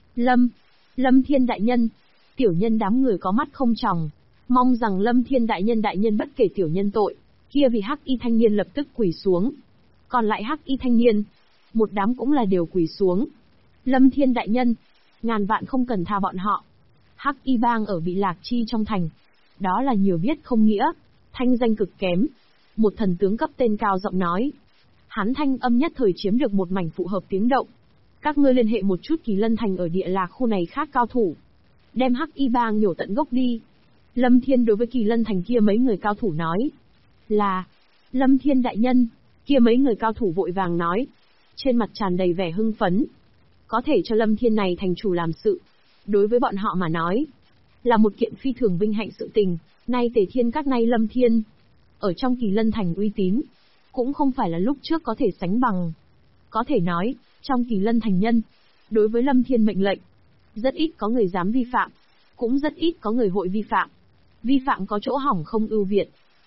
Lâm Thiên đại nhân, tiểu nhân đám người có mắt không tròng, mong rằng Lâm Thiên đại nhân bất kể tiểu nhân tội. Kia vì hắc y thanh niên lập tức quỳ xuống. Còn lại hắc y thanh niên, một đám cũng là đều quỳ xuống. Lâm Thiên đại nhân, ngàn vạn không cần tha bọn họ. Hắc y bang ở bị lạc chi trong thành, đó là nhiều biết không nghĩa, thanh danh cực kém. Một thần tướng cấp tên cao giọng nói. Hắn thanh âm nhất thời chiếm được một mảnh phụ hợp tiếng động. Các ngươi liên hệ một chút Kỳ Lân Thành ở địa lạc khu này khác cao thủ. Đem hắc y bang nhổ tận gốc đi. Lâm Thiên đối với Kỳ Lân Thành kia mấy người cao thủ nói. Là, Lâm Thiên đại nhân, kia mấy người cao thủ vội vàng nói. Trên mặt tràn đầy vẻ hưng phấn. Có thể cho Lâm Thiên này thành chủ làm sự. Đối với bọn họ mà nói, là một kiện phi thường vinh hạnh sự tình. Nay Tề Thiên các nay Lâm Thiên, ở trong Kỳ Lân Thành uy tín, cũng không phải là lúc trước có thể sánh bằng. Có thể nói, trong Kỳ Lân Thành nhân, đối với Lâm Thiên mệnh lệnh, rất ít có người dám vi phạm, cũng rất ít có người hội vi phạm. Vi phạm có chỗ hỏng không ưu việt.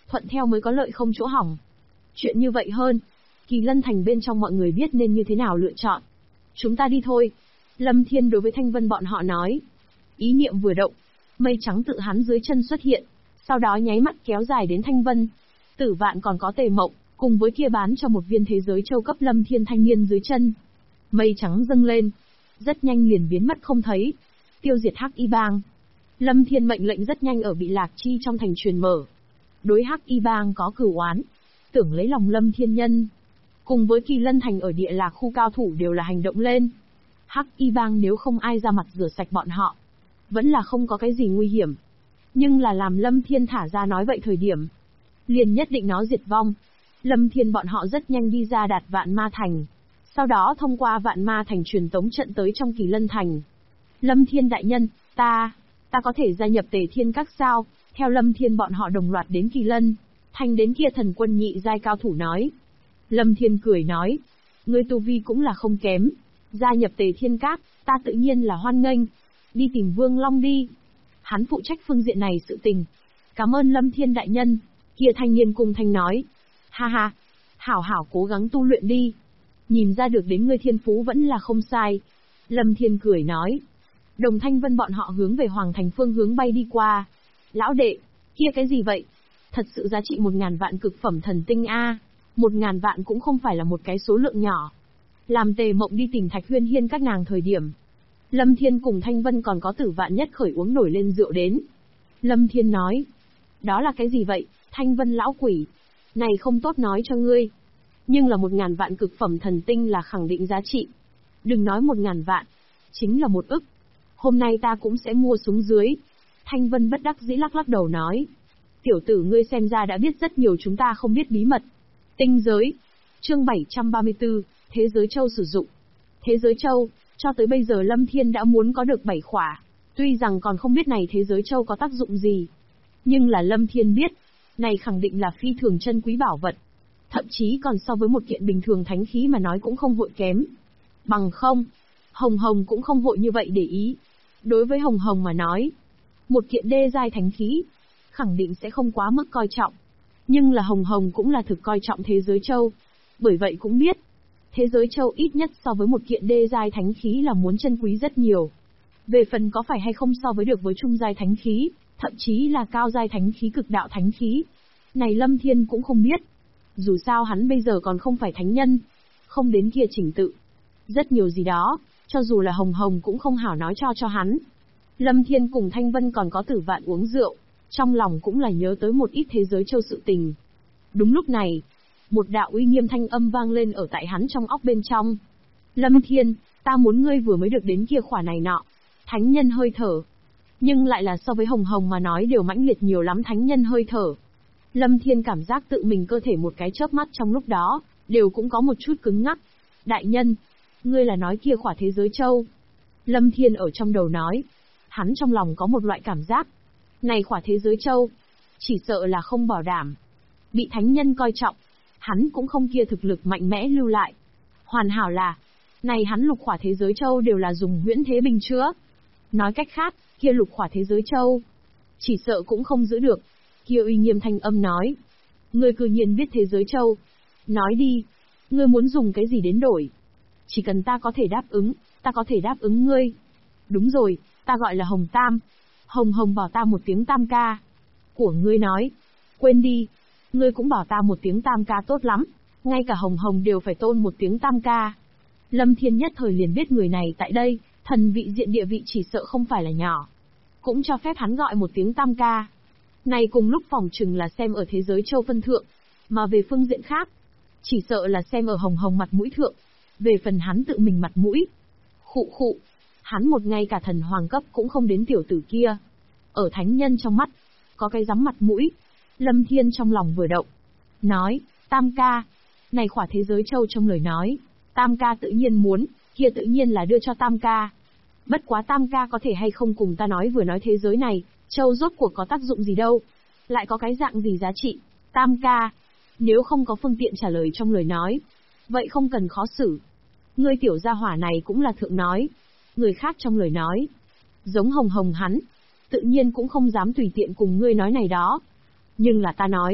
thuận theo mới có lợi không chỗ hỏng. Chuyện như vậy hơn. Kỳ Lân Thành bên trong mọi người biết nên như thế nào lựa chọn. Chúng ta đi thôi. Lâm Thiên đối với Thanh Vân bọn họ nói. Ý niệm vừa động, mây trắng tự hắn dưới chân xuất hiện, sau đó nháy mắt kéo dài đến Thanh Vân. Tử Vạn còn có Tề Mộng, cùng với kia bán cho một viên thế giới châu cấp Lâm Thiên thanh niên dưới chân. Mây trắng dâng lên, rất nhanh liền biến mất không thấy. Tiêu diệt Hắc Y Bang. Lâm Thiên mệnh lệnh rất nhanh ở Bị Lạc Chi trong thành truyền mở. Đối Hắc Y Bang có cửu oán, tưởng lấy lòng Lâm Thiên nhân. Cùng với Kỳ Lân Thành ở địa lạc khu cao thủ đều là hành động lên. Hắc Y Bang nếu không ai ra mặt rửa sạch bọn họ, vẫn là không có cái gì nguy hiểm. Nhưng là làm Lâm Thiên thả ra nói vậy thời điểm, liền nhất định nó diệt vong. Lâm Thiên bọn họ rất nhanh đi ra đạt Vạn Ma Thành. Sau đó thông qua Vạn Ma Thành truyền tống trận tới trong Kỳ Lân Thành. Lâm Thiên đại nhân, ta có thể gia nhập Tề Thiên Các sao? Theo Lâm Thiên bọn họ đồng loạt đến Kỳ Lân Thành đến kia thần quân nhị giai cao thủ nói. Lâm Thiên cười nói, ngươi tu vi cũng là không kém. Gia nhập Tề Thiên Các, ta tự nhiên là hoan nghênh. Đi tìm Vương Long đi. Hắn phụ trách phương diện này sự tình. Cảm ơn Lâm Thiên đại nhân. Kia thanh niên cung thanh nói. Ha ha, hảo hảo cố gắng tu luyện đi. Nhìn ra được đến ngươi thiên phú vẫn là không sai. Lâm Thiên cười nói. Đồng Thanh Vân bọn họ hướng về Hoàng Thành phương hướng bay đi qua. Lão đệ, kia cái gì vậy? Thật sự giá trị 1000 vạn cực phẩm thần tinh a. 1000 vạn cũng không phải là một cái số lượng nhỏ. Làm Tề Mộng đi tìm Thạch Huyên Hiên các nàng thời điểm, Lâm Thiên cùng Thanh Vân còn có Tử Vạn nhất khởi uống nổi lên rượu đến. Lâm Thiên nói, đó là cái gì vậy, Thanh Vân lão quỷ? Này không tốt nói cho ngươi. Nhưng là 1000 vạn cực phẩm thần tinh là khẳng định giá trị. Đừng nói 1000 vạn, chính là 1 ức. Hôm nay ta cũng sẽ mua xuống dưới. Thanh Vân bất đắc dĩ lắc lắc đầu nói. Tiểu tử ngươi xem ra đã biết rất nhiều chúng ta không biết bí mật. Tinh giới. Chương 734, Thế giới châu sử dụng. Thế giới châu, cho tới bây giờ Lâm Thiên đã muốn có được 7 khỏa. Tuy rằng còn không biết này thế giới châu có tác dụng gì. Nhưng là Lâm Thiên biết, này khẳng định là phi thường chân quý bảo vật. Thậm chí còn so với một kiện bình thường thánh khí mà nói cũng không vội kém. Bằng không, Hồng Hồng cũng không vội như vậy để ý. Đối với Hồng Hồng mà nói, một kiện đê giai thánh khí, khẳng định sẽ không quá mức coi trọng. Nhưng là Hồng Hồng cũng là thực coi trọng thế giới châu. Bởi vậy cũng biết, thế giới châu ít nhất so với một kiện đê giai thánh khí là muốn chân quý rất nhiều. Về phần có phải hay không so với được với trung giai thánh khí, thậm chí là cao giai thánh khí cực đạo thánh khí. Này Lâm Thiên cũng không biết. Dù sao hắn bây giờ còn không phải thánh nhân, không đến kia chỉnh tự. Rất nhiều gì đó, cho dù là Hồng Hồng cũng không hảo nói cho hắn. Lâm Thiên cùng Thanh Vân còn có Tử Vạn uống rượu, trong lòng cũng là nhớ tới một ít thế giới châu sự tình. Đúng lúc này, một đạo uy nghiêm thanh âm vang lên ở tại hắn trong óc bên trong. Lâm Thiên, ta muốn ngươi vừa mới được đến kia khỏa này nọ. Thánh nhân hơi thở. Nhưng lại là so với Hồng Hồng mà nói đều mãnh liệt nhiều lắm thánh nhân hơi thở. Lâm Thiên cảm giác tự mình cơ thể một cái chớp mắt trong lúc đó, đều cũng có một chút cứng ngắc. Đại nhân, ngươi là nói kia khỏa thế giới châu. Lâm Thiên ở trong đầu nói. Hắn trong lòng có một loại cảm giác. Này khỏa thế giới châu, chỉ sợ là không bảo đảm. Bị thánh nhân coi trọng, hắn cũng không kia thực lực mạnh mẽ lưu lại. Hoàn hảo là, này hắn lục khỏa thế giới châu đều là dùng huyễn thế bình chứa. Nói cách khác, kia lục khỏa thế giới châu, chỉ sợ cũng không giữ được. Kia uy nghiêm thanh âm nói. Ngươi cư nhiên biết thế giới châu. Nói đi, ngươi muốn dùng cái gì đến đổi? Chỉ cần ta có thể đáp ứng, ta có thể đáp ứng ngươi. Đúng rồi, ta gọi là Hồng Tam. Hồng Hồng bảo ta một tiếng Tam ca. Của ngươi nói. Quên đi, ngươi cũng bảo ta một tiếng Tam ca tốt lắm. Ngay cả Hồng Hồng đều phải tôn một tiếng Tam ca. Lâm Thiên nhất thời liền biết người này tại đây, thần vị diện địa vị chỉ sợ không phải là nhỏ. Cũng cho phép hắn gọi một tiếng Tam ca. Này cùng lúc phòng trừng là xem ở thế giới châu phân thượng. Mà về phương diện khác, chỉ sợ là xem ở Hồng Hồng mặt mũi thượng. Về phần hắn tự mình mặt mũi. Khụ khụ. Hắn một ngay cả thần hoàng cấp cũng không đến tiểu tử kia. Ở thánh nhân trong mắt, có cái rắm mặt mũi. Lâm Thiên trong lòng vừa động. Nói, Tam ca. Này khỏa thế giới châu trong lời nói. Tam ca tự nhiên muốn, kia tự nhiên là đưa cho Tam ca. Bất quá Tam ca có thể hay không cùng ta nói vừa nói thế giới này, châu rốt cuộc có tác dụng gì đâu. Lại có cái dạng gì giá trị. Tam ca. Nếu không có phương tiện trả lời trong lời nói, vậy không cần khó xử. Ngươi tiểu gia hỏa này cũng là thượng nói. Người khác trong lời nói, giống Hồng Hồng hắn, tự nhiên cũng không dám tùy tiện cùng ngươi nói này đó. Nhưng là ta nói,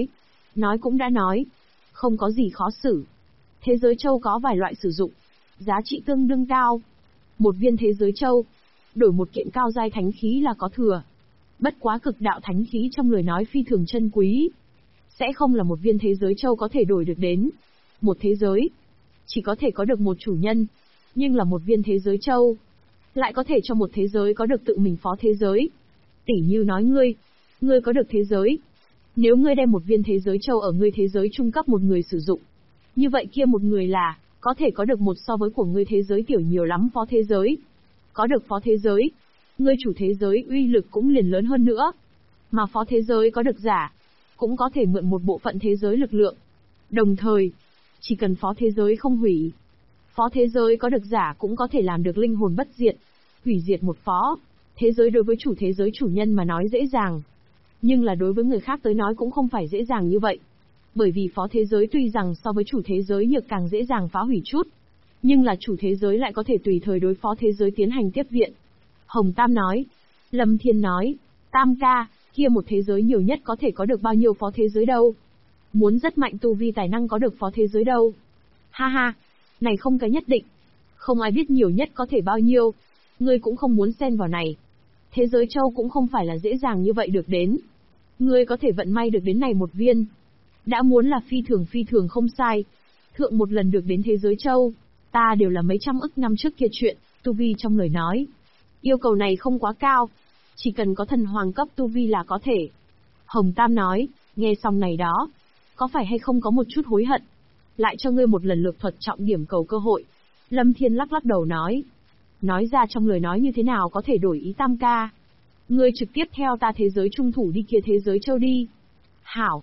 Nói cũng đã nói, không có gì khó xử. Thế giới châu có vài loại sử dụng, giá trị tương đương cao. Một viên thế giới châu, đổi một kiện cao giai thánh khí là có thừa. Bất quá cực đạo thánh khí trong lời nói phi thường chân quý. Sẽ không là một viên thế giới châu có thể đổi được đến. Một thế giới, chỉ có thể có được một chủ nhân. Nhưng là một viên thế giới châu, lại có thể cho một thế giới có được tự mình phó thế giới. Tỉ như nói ngươi có được thế giới. Nếu ngươi đem một viên thế giới châu ở ngươi thế giới trung cấp một người sử dụng, như vậy kia một người là, có thể có được một so với của ngươi thế giới tiểu nhiều lắm phó thế giới. Có được phó thế giới, ngươi chủ thế giới uy lực cũng liền lớn hơn nữa. Mà phó thế giới có được giả, cũng có thể mượn một bộ phận thế giới lực lượng. Đồng thời, chỉ cần phó thế giới không hủy, phó thế giới có được giả cũng có thể làm được linh hồn bất diệt, hủy diệt một phó thế giới. Đối với chủ thế giới chủ nhân mà nói dễ dàng, nhưng là đối với người khác tới nói cũng không phải dễ dàng như vậy. Bởi vì phó thế giới tuy rằng so với chủ thế giới nhược càng dễ dàng phá hủy chút, nhưng là chủ thế giới lại có thể tùy thời đối phó thế giới tiến hành tiếp viện. Hồng Tam nói. Lâm Thiên nói, Tam ca, kia một thế giới nhiều nhất có thể có được bao nhiêu phó thế giới đâu? Muốn rất mạnh tu vi tài năng có được phó thế giới đâu? Ha ha, này không cái nhất định. Không ai biết nhiều nhất có thể bao nhiêu. Ngươi cũng không muốn xen vào này. Thế giới châu cũng không phải là dễ dàng như vậy được đến. Ngươi có thể vận may được đến này một viên, đã muốn là phi thường không sai. Thượng một lần được đến thế giới châu, ta đều là mấy trăm ức năm trước kia chuyện, tu vi trong lời nói. Yêu cầu này không quá cao, chỉ cần có thần hoàng cấp tu vi là có thể. Hồng Tam nói, nghe xong này đó, có phải hay không có một chút hối hận? Lại cho ngươi một lần lược thuật trọng điểm cầu cơ hội. Lâm Thiên lắc lắc đầu nói. Nói ra trong lời nói như thế nào có thể đổi ý Tam ca? Ngươi trực tiếp theo ta thế giới trung thủ đi kia thế giới châu đi. Hảo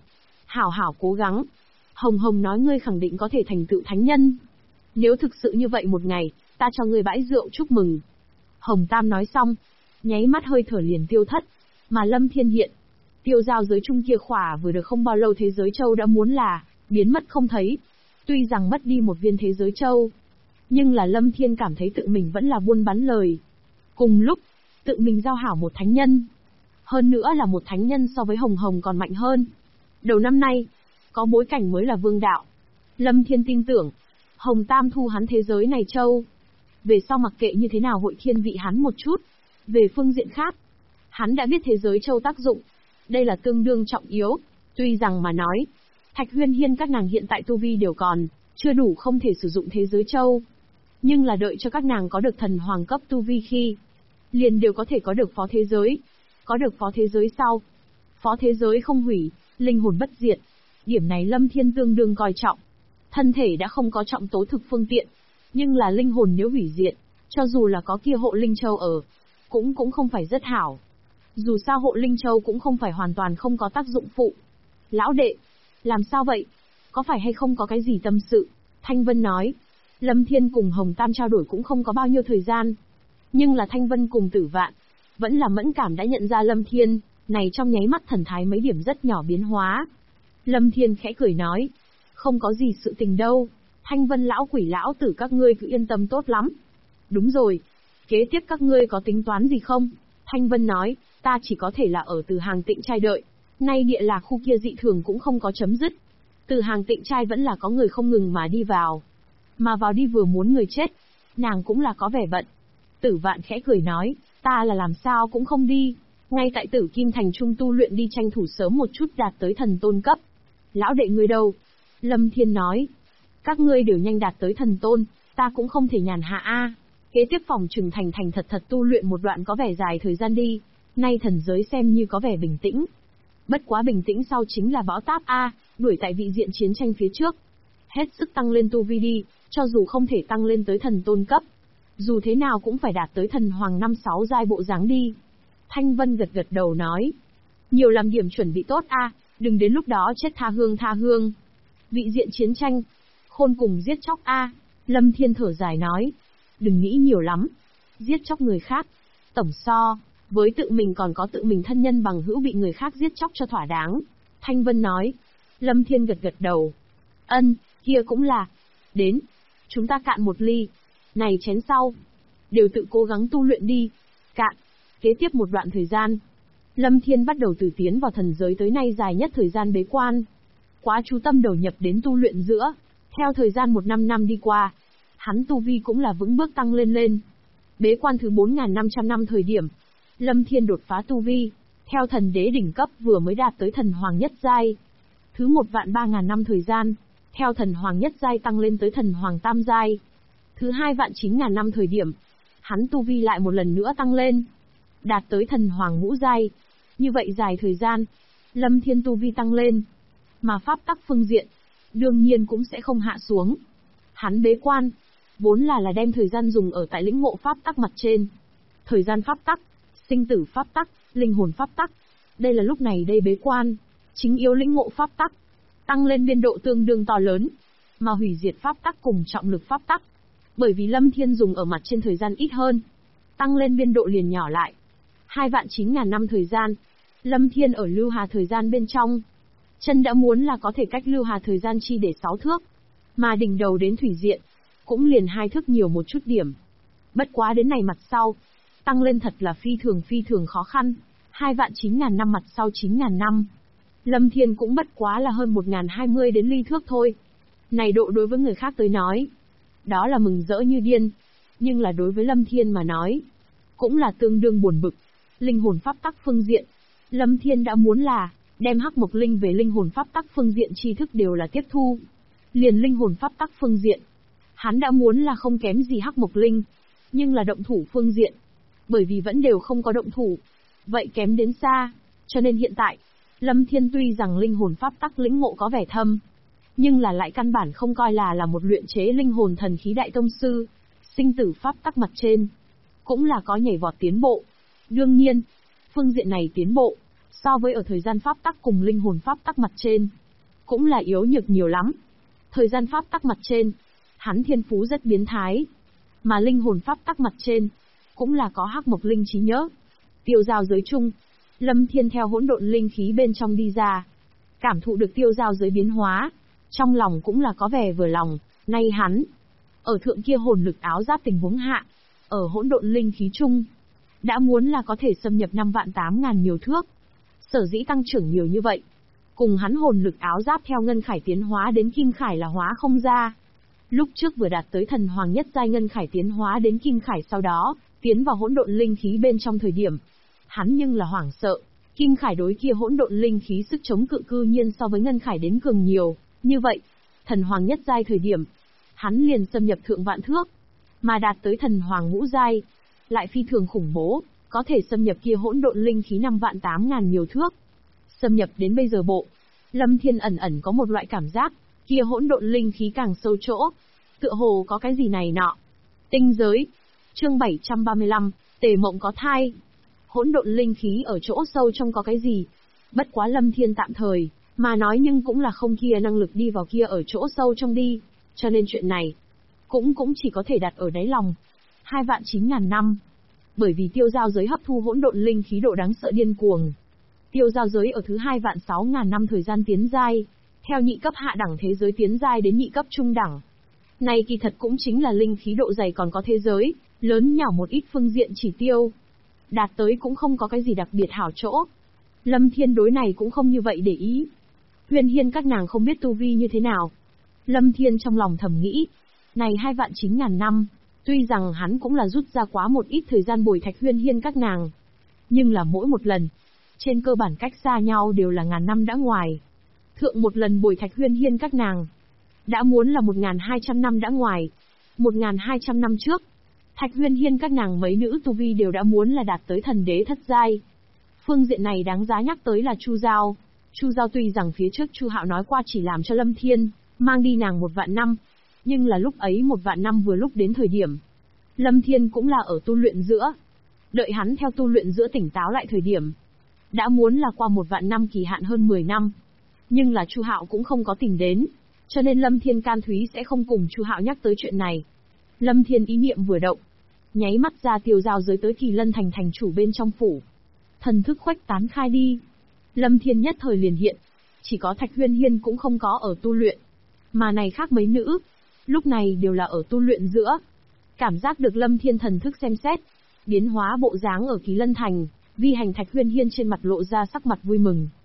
cố gắng. Hồng Hồng nói ngươi khẳng định có thể thành tựu thánh nhân. Nếu thực sự như vậy một ngày, ta cho ngươi bãi rượu chúc mừng. Hồng Tam nói xong, nháy mắt hơi thở liền tiêu thất, mà Lâm Thiên hiện. Tiêu giao giới trung kia khỏa vừa được không bao lâu thế giới châu đã muốn là biến mất không thấy. Tuy rằng mất đi một viên thế giới châu, nhưng là Lâm Thiên cảm thấy tự mình vẫn là buôn bán lời. Cùng lúc, tự mình giao hảo một thánh nhân. Hơn nữa là một thánh nhân so với Hồng Hồng còn mạnh hơn. Đầu năm nay, có bối cảnh mới là vương đạo. Lâm Thiên tin tưởng, Hồng Tam thu hắn thế giới này châu. Về sau mặc kệ như thế nào hội thiên vị hắn một chút. Về phương diện khác, hắn đã biết thế giới châu tác dụng. Đây là tương đương trọng yếu. Tuy rằng mà nói, Thạch Huyên Hiên các nàng hiện tại tu vi đều còn chưa đủ không thể sử dụng thế giới châu. Nhưng là đợi cho các nàng có được thần hoàng cấp tu vi khi, liền đều có thể có được phó thế giới. Có được phó thế giới sau, phó thế giới không hủy, linh hồn bất diệt. Điểm này Lâm Thiên tương đương coi trọng. Thân thể đã không có trọng tố thực phương tiện, nhưng là linh hồn nếu hủy diệt, cho dù là có kia hộ linh châu ở, cũng không phải rất hảo. Dù sao hộ linh châu cũng không phải hoàn toàn không có tác dụng phụ. Lão đệ, làm sao vậy? Có phải hay không có cái gì tâm sự? Thanh Vân nói. Lâm Thiên cùng Hồng Tam trao đổi cũng không có bao nhiêu thời gian. Nhưng là Thanh Vân cùng Tử Vạn, vẫn là mẫn cảm đã nhận ra Lâm Thiên, này trong nháy mắt thần thái mấy điểm rất nhỏ biến hóa. Lâm Thiên khẽ cười nói. Không có gì sự tình đâu. Thanh Vân lão quỷ lão tử các ngươi cứ yên tâm tốt lắm. Đúng rồi. Kế tiếp các ngươi có tính toán gì không? Thanh Vân nói, ta chỉ có thể là ở Từ Hàng Tịnh Trai đợi. Nay địa lạc khu kia dị thường cũng không có chấm dứt. Từ Hàng Tịnh Trai vẫn là có người không ngừng mà đi vào. Mà vào đi vừa muốn người chết. Nàng cũng là có vẻ bận. Tử Vạn khẽ cười nói, ta là làm sao cũng không đi. Ngay tại Tử Kim Thành Trung tu luyện đi tranh thủ sớm một chút đạt tới thần tôn cấp. Lão đệ ngươi đâu? Lâm Thiên nói. Các ngươi đều nhanh đạt tới thần tôn, ta cũng không thể nhàn hạ a. Kế tiếp phòng trừng thành thật tu luyện một đoạn có vẻ dài thời gian đi. Nay thần giới xem như có vẻ bình tĩnh. Bất quá bình tĩnh sau chính là bão táp a, đuổi tại vị diện chiến tranh phía trước. Hết sức tăng lên tu vi đi, cho dù không thể tăng lên tới thần tôn cấp, dù thế nào cũng phải đạt tới thần hoàng 5-6 giai bộ dáng đi. Thanh Vân gật đầu nói. Nhiều làm điểm chuẩn bị tốt a, đừng đến lúc đó chết tha hương. Vị diện chiến tranh, khôn cùng giết chóc a. Lâm Thiên thở dài nói. Đừng nghĩ nhiều lắm. Giết chóc người khác, tổng so với tự mình còn có tự mình thân nhân bằng hữu bị người khác giết chóc cho thỏa đáng. Thanh Vân nói. Lâm Thiên gật đầu. Ân, kia cũng là. Đến, chúng ta cạn một ly. Này chén sau, đều tự cố gắng tu luyện đi. Cạn. Kế tiếp một đoạn thời gian, Lâm Thiên bắt đầu từ tiến vào thần giới tới nay dài nhất thời gian bế quan. quá chú tâm đầu nhập đến tu luyện giữa. Theo thời gian 1 năm đi qua, hắn tu vi cũng là vững bước tăng lên. Bế quan thứ 4.500 năm thời điểm, Lâm Thiên đột phá tu vi, theo thần đế đỉnh cấp vừa mới đạt tới thần hoàng nhất giai. Thứ 1.300.000 năm thời gian, theo thần hoàng nhất giai tăng lên tới thần hoàng tam giai. Thứ 2.900.000 năm thời điểm, hắn tu vi lại một lần nữa tăng lên, đạt tới thần hoàng ngũ giai. Như vậy dài thời gian, Lâm Thiên tu vi tăng lên, mà pháp tắc phương diện, đương nhiên cũng sẽ không hạ xuống. Hắn bế quan, vốn là đem thời gian dùng ở tại lĩnh ngộ pháp tắc mặt trên. Thời gian pháp tắc, sinh tử pháp tắc, linh hồn pháp tắc. Đây là lúc này đây bế quan, chính yếu lĩnh ngộ pháp tắc, tăng lên biên độ tương đương to lớn, mà hủy diệt pháp tắc cùng trọng lực pháp tắc. Bởi vì Lâm Thiên dùng ở mặt trên thời gian ít hơn, tăng lên biên độ liền nhỏ lại. 2.900.000 năm thời gian, Lâm Thiên ở lưu hà thời gian bên trong. Chân đã muốn là có thể cách lưu hà thời gian chi để 6 thước, mà đỉnh đầu đến thủy diện, cũng liền 2 thước nhiều một chút điểm. Bất quá đến này mặt sau, tăng lên thật là phi thường khó khăn. 2.900.000 năm mặt sau 9.000 năm. Lâm Thiên cũng bất quá là hơn 1.020 đến ly thước thôi. Này độ đối với người khác tới nói, đó là mừng rỡ như điên. Nhưng là đối với Lâm Thiên mà nói, cũng là tương đương buồn bực. Linh hồn pháp tắc phương diện, Lâm Thiên đã muốn là đem Hắc Mộc Linh về linh hồn pháp tắc phương diện tri thức đều là tiếp thu. Liền linh hồn pháp tắc phương diện, hắn đã muốn là không kém gì Hắc Mộc Linh, nhưng là động thủ phương diện, bởi vì vẫn đều không có động thủ, vậy kém đến xa. Cho nên hiện tại, Lâm Thiên tuy rằng linh hồn pháp tắc lĩnh ngộ có vẻ thâm, nhưng là lại căn bản không coi là một luyện chế linh hồn thần khí đại tông sư. Sinh tử pháp tắc mặt trên, cũng là có nhảy vọt tiến bộ. Đương nhiên, phương diện này tiến bộ, so với ở thời gian pháp tắc cùng linh hồn pháp tắc mặt trên, cũng là yếu nhược nhiều lắm. Thời gian pháp tắc mặt trên, hắn thiên phú rất biến thái, mà linh hồn pháp tắc mặt trên, cũng là có Hắc Mộc Linh trí nhớ. Tiêu giao giới chung, Lâm Thiên theo hỗn độn linh khí bên trong đi ra, cảm thụ được tiêu giao giới biến hóa, trong lòng cũng là có vẻ vừa lòng. Nay hắn, ở thượng kia hồn lực áo giáp tình huống hạ, ở hỗn độn linh khí chung, đã muốn là có thể xâm nhập 5.800.000 nhiều thước. Sở dĩ tăng trưởng nhiều như vậy, cùng hắn hồn lực áo giáp theo ngân khải tiến hóa đến kim khải là hóa không ra. Lúc trước vừa đạt tới thần hoàng nhất giai ngân khải tiến hóa đến kim khải, sau đó tiến vào hỗn độn linh khí bên trong thời điểm, hắn nhưng là hoảng sợ. Kim khải đối kia hỗn độn linh khí sức chống cự cư nhiên so với ngân khải đến cường nhiều. Như vậy, thần hoàng nhất giai thời điểm, hắn liền xâm nhập thượng vạn thước, mà đạt tới thần hoàng ngũ giai, lại phi thường khủng bố, có thể xâm nhập kia hỗn độn linh khí 5.800.000 nhiều thước. Xâm nhập đến bây giờ bộ, Lâm Thiên ẩn có một loại cảm giác, kia hỗn độn linh khí càng sâu chỗ, tựa hồ có cái gì này nọ. Tinh giới, chương 735, Tề Mộng có thai. Hỗn độn linh khí ở chỗ sâu trong có cái gì? Bất quá Lâm Thiên tạm thời mà nói, nhưng cũng là không kia năng lực đi vào kia ở chỗ sâu trong đi, cho nên chuyện này cũng chỉ có thể đặt ở đáy lòng. 2.900.000 năm. Bởi vì tiêu giao giới hấp thu hỗn độn linh khí độ đáng sợ điên cuồng. Tiêu giao giới ở thứ 2.600.000 năm thời gian tiến giai, theo nhị cấp hạ đẳng thế giới tiến giai đến nhị cấp trung đẳng. Này kỳ thật cũng chính là linh khí độ dày còn có thế giới, lớn nhỏ một ít phương diện chỉ tiêu. Đạt tới cũng không có cái gì đặc biệt hảo chỗ. Lâm Thiên đối này cũng không như vậy để ý. Huyền Hiên các nàng không biết tu vi như thế nào. Lâm Thiên trong lòng thầm nghĩ, này 2.900.000 năm, tuy rằng hắn cũng là rút ra quá một ít thời gian bồi thạch Huyền Hiên các nàng, nhưng là mỗi một lần, trên cơ bản cách xa nhau đều là ngàn năm đã ngoài. Thượng một lần bồi thạch Huyền Hiên các nàng, đã muốn là 1.200 năm đã ngoài. 1.200 năm trước, thạch Huyền Hiên các nàng mấy nữ tu vi đều đã muốn là đạt tới thần đế thất giai. Phương diện này đáng giá nhắc tới là Chu Giao. Chu Giao tuy rằng phía trước Chu Hạo nói qua chỉ làm cho Lâm Thiên mang đi nàng 1.000 năm, nhưng là lúc ấy 1.000 năm vừa lúc đến thời điểm, Lâm Thiên cũng là ở tu luyện giữa. Đợi hắn theo tu luyện giữa tỉnh táo lại thời điểm, đã muốn là qua 1.000 năm kỳ hạn hơn 10 năm. Nhưng là Chu Hạo cũng không có tìm đến, cho nên Lâm Thiên can thúy sẽ không cùng Chu Hạo nhắc tới chuyện này. Lâm Thiên ý niệm vừa động, nháy mắt ra tiêu giao giới tới Kỳ Lân thành thành chủ bên trong phủ. Thần thức khuếch tán khai đi. Lâm Thiên nhất thời liền hiện, chỉ có Thạch Huyền Hiên cũng không có ở tu luyện, mà này khác mấy nữ, lúc này đều là ở tu luyện giữa. Cảm giác được Lâm Thiên thần thức xem xét, biến hóa bộ dáng ở Kỳ Lân thành, vi hành Thạch Huyền Hiên trên mặt lộ ra sắc mặt vui mừng.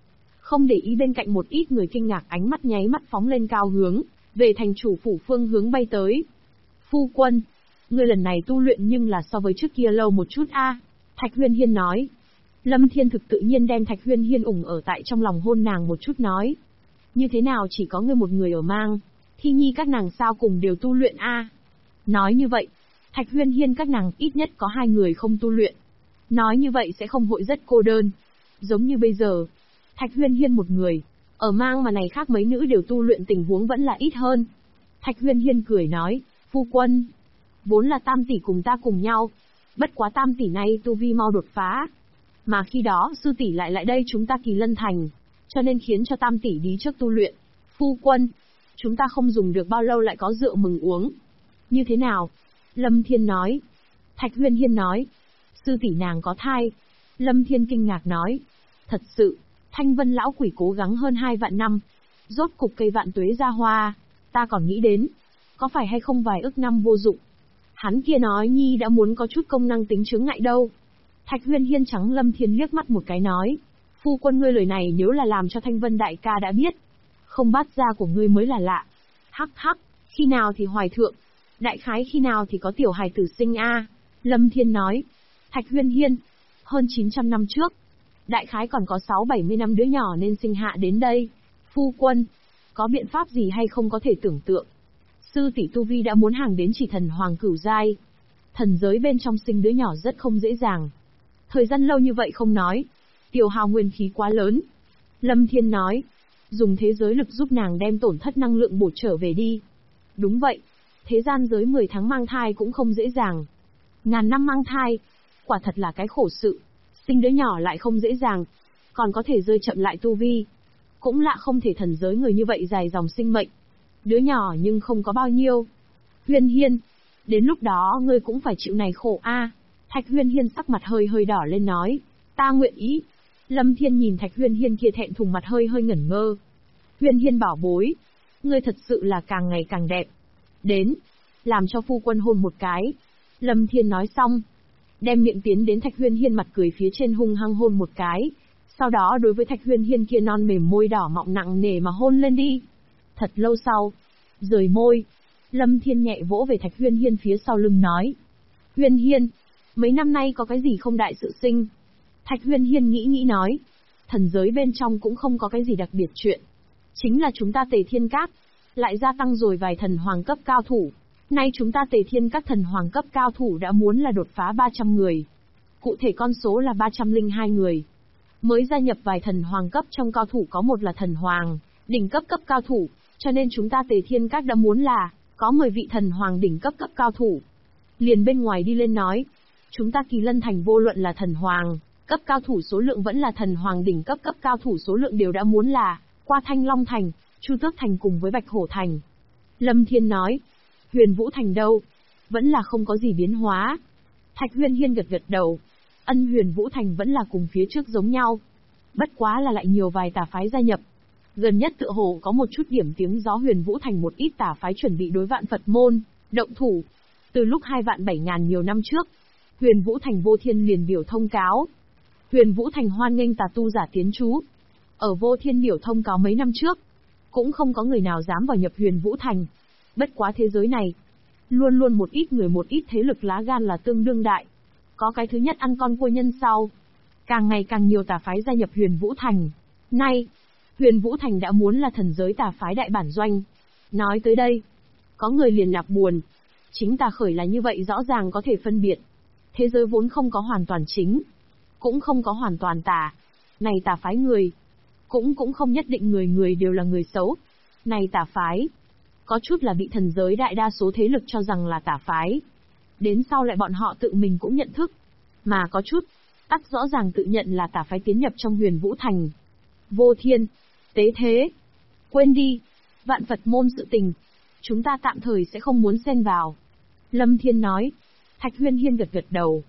Không để ý bên cạnh một ít người kinh ngạc, ánh mắt nháy mắt phóng lên cao hướng về thành chủ phủ phương hướng bay tới. Phu quân, ngươi lần này tu luyện nhưng là so với trước kia lâu một chút a. Thạch Huyên Hiên nói. Lâm Thiên Thực tự nhiên đem Thạch Huyên Hiên ủng ở tại trong lòng, hôn nàng một chút nói. Như thế nào chỉ có ngươi một người ở mang, Thi Nhi các nàng sao cùng đều tu luyện a? Nói như vậy, Thạch Huyên Hiên các nàng ít nhất có 2 người không tu luyện. Nói như vậy sẽ không hội rất cô đơn. Giống như bây giờ, Thạch Huyên Hiên một người, ở mang mà này khác mấy nữ đều tu luyện tình huống vẫn là ít hơn. Thạch Huyên Hiên cười nói, phu quân, vốn là tam tỷ cùng ta cùng nhau, bất quá tam tỷ nay tu vi mau đột phá. Mà khi đó sư tỷ lại đây chúng ta Kỳ Lân Thành, cho nên khiến cho tam tỷ đi trước tu luyện. Phu quân, chúng ta không dùng được bao lâu lại có rượu mừng uống. Như thế nào? Lâm Thiên nói. Thạch Huyên Hiên nói, sư tỷ nàng có thai. Lâm Thiên kinh ngạc nói, thật sự, Thanh Vân lão quỷ cố gắng hơn 2 vạn năm, rốt cục cây vạn tuế ra hoa, ta còn nghĩ đến, có phải hay không vài ức năm vô dụng. Hắn kia nói Nhi đã muốn có chút công năng tính chướng ngại đâu. Thạch Huyên Hiên trắng Lâm Thiên liếc mắt một cái nói, phu quân ngươi lời này nếu là làm cho Thanh Vân đại ca đã biết, không bắt ra của ngươi mới là lạ. Hắc hắc, khi nào thì hoài thượng, đại khái khi nào thì có tiểu hài tử sinh a. Lâm Thiên nói. Thạch Huyên Hiên, hơn 900 năm trước, đại khái còn có 6-70 năm đứa nhỏ nên sinh hạ đến đây. Phu quân, có biện pháp gì hay không có thể tưởng tượng. Sư tỷ tu vi đã muốn hàng đến chỉ thần hoàng cửu giai. Thần giới bên trong sinh đứa nhỏ rất không dễ dàng. Thời gian lâu như vậy không nói, tiêu hao nguyên khí quá lớn. Lâm Thiên nói, dùng thế giới lực giúp nàng đem tổn thất năng lượng bổ trở về đi. Đúng vậy, thế gian giới 10 tháng mang thai cũng không dễ dàng. Ngàn năm mang thai, quả thật là cái khổ sự. Sinh đứa nhỏ lại không dễ dàng, còn có thể rơi chậm lại tu vi. Cũng lạ không thể thần giới người như vậy dài dòng sinh mệnh. Đứa nhỏ nhưng không có bao nhiêu. Huyên Hiên, đến lúc đó ngươi cũng phải chịu này khổ a. Thạch Huyên Hiên sắc mặt hơi hơi đỏ lên nói, ta nguyện ý. Lâm Thiên nhìn Thạch Huyên Hiên kia thẹn thùng mặt hơi hơi ngẩn ngơ. Huyên Hiên bảo bối, ngươi thật sự là càng ngày càng đẹp. Đến, làm cho phu quân hôn một cái. Lâm Thiên nói xong, đem miệng tiến đến Thạch Huyên Hiên mặt cười phía trên hung hăng hôn một cái. Sau đó đối với Thạch Huyên Hiên kia non mềm môi đỏ mọng nặng nề mà hôn lên đi. Thật lâu sau, rời môi, Lâm Thiên nhẹ vỗ về Thạch Huyên Hiên phía sau lưng nói. Huyên Hiên, mấy năm nay có cái gì không đại sự sinh? Thạch Huyên Hiên nghĩ nói. Thần giới bên trong cũng không có cái gì đặc biệt chuyện. Chính là chúng ta Tề Thiên Các, lại gia tăng rồi vài thần hoàng cấp cao thủ. Nay chúng ta Tề Thiên Các thần hoàng cấp cao thủ đã muốn là đột phá 300 người. Cụ thể con số là 302 người. Mới gia nhập vài thần hoàng cấp trong cao thủ có một là thần hoàng, đỉnh cấp cấp cao thủ, cho nên chúng ta Tề Thiên Các đã muốn là có 10 vị thần hoàng đỉnh cấp cấp cao thủ. Liền bên ngoài đi lên nói, chúng ta Kỳ Lân Thành vô luận là thần hoàng cấp cao thủ số lượng vẫn là thần hoàng đỉnh cấp cấp cao thủ số lượng đều đã muốn là qua Thanh Long Thành, Chu Tước Thành cùng với Bạch Hổ Thành. Lâm Thiên nói, Huyền Vũ Thành đâu? Vẫn là không có gì biến hóa. Thạch Huyên Hiên gật đầu. Huyền Vũ Thành vẫn là cùng phía trước giống nhau. Bất quá là lại nhiều vài tà phái gia nhập. Gần nhất tựa hồ có một chút điểm tiếng gió Huyền Vũ Thành một ít tà phái chuẩn bị đối Vạn Phật môn động thủ. Từ lúc 2 vạn 7 ngàn nhiều năm trước, Huyền Vũ Thành Vô Thiên liền biểu thông cáo. Huyền Vũ Thành hoan nghênh tà tu giả tiến trú. Ở Vô Thiên biểu thông cáo mấy năm trước, cũng không có người nào dám vào nhập Huyền Vũ Thành. Bất quá thế giới này, luôn luôn một ít người một ít thế lực lá gan là tương đương đại. Có cái thứ nhất ăn con cua nhân sau. Càng ngày càng nhiều tà phái gia nhập Huyền Vũ Thành. Nay, Huyền Vũ Thành đã muốn là thần giới tà phái đại bản doanh. Nói tới đây, có người liền nạp buồn. Chính tà khởi là như vậy rõ ràng có thể phân biệt. Thế giới vốn không có hoàn toàn chính, cũng không có hoàn toàn tà. Này tà phái người, cũng không nhất định người người đều là người xấu. Này tà phái, có chút là bị thần giới đại đa số thế lực cho rằng là tà phái. Đến sau lại bọn họ tự mình cũng nhận thức. Mà có chút, tắc rõ ràng tự nhận là tà phái tiến nhập trong Huyền Vũ Thành. Vô Thiên, tế thế. Quên đi, Vạn Phật môn sự tình, chúng ta tạm thời sẽ không muốn xen vào. Lâm Thiên nói. Thạch Huyên Hiên gật đầu.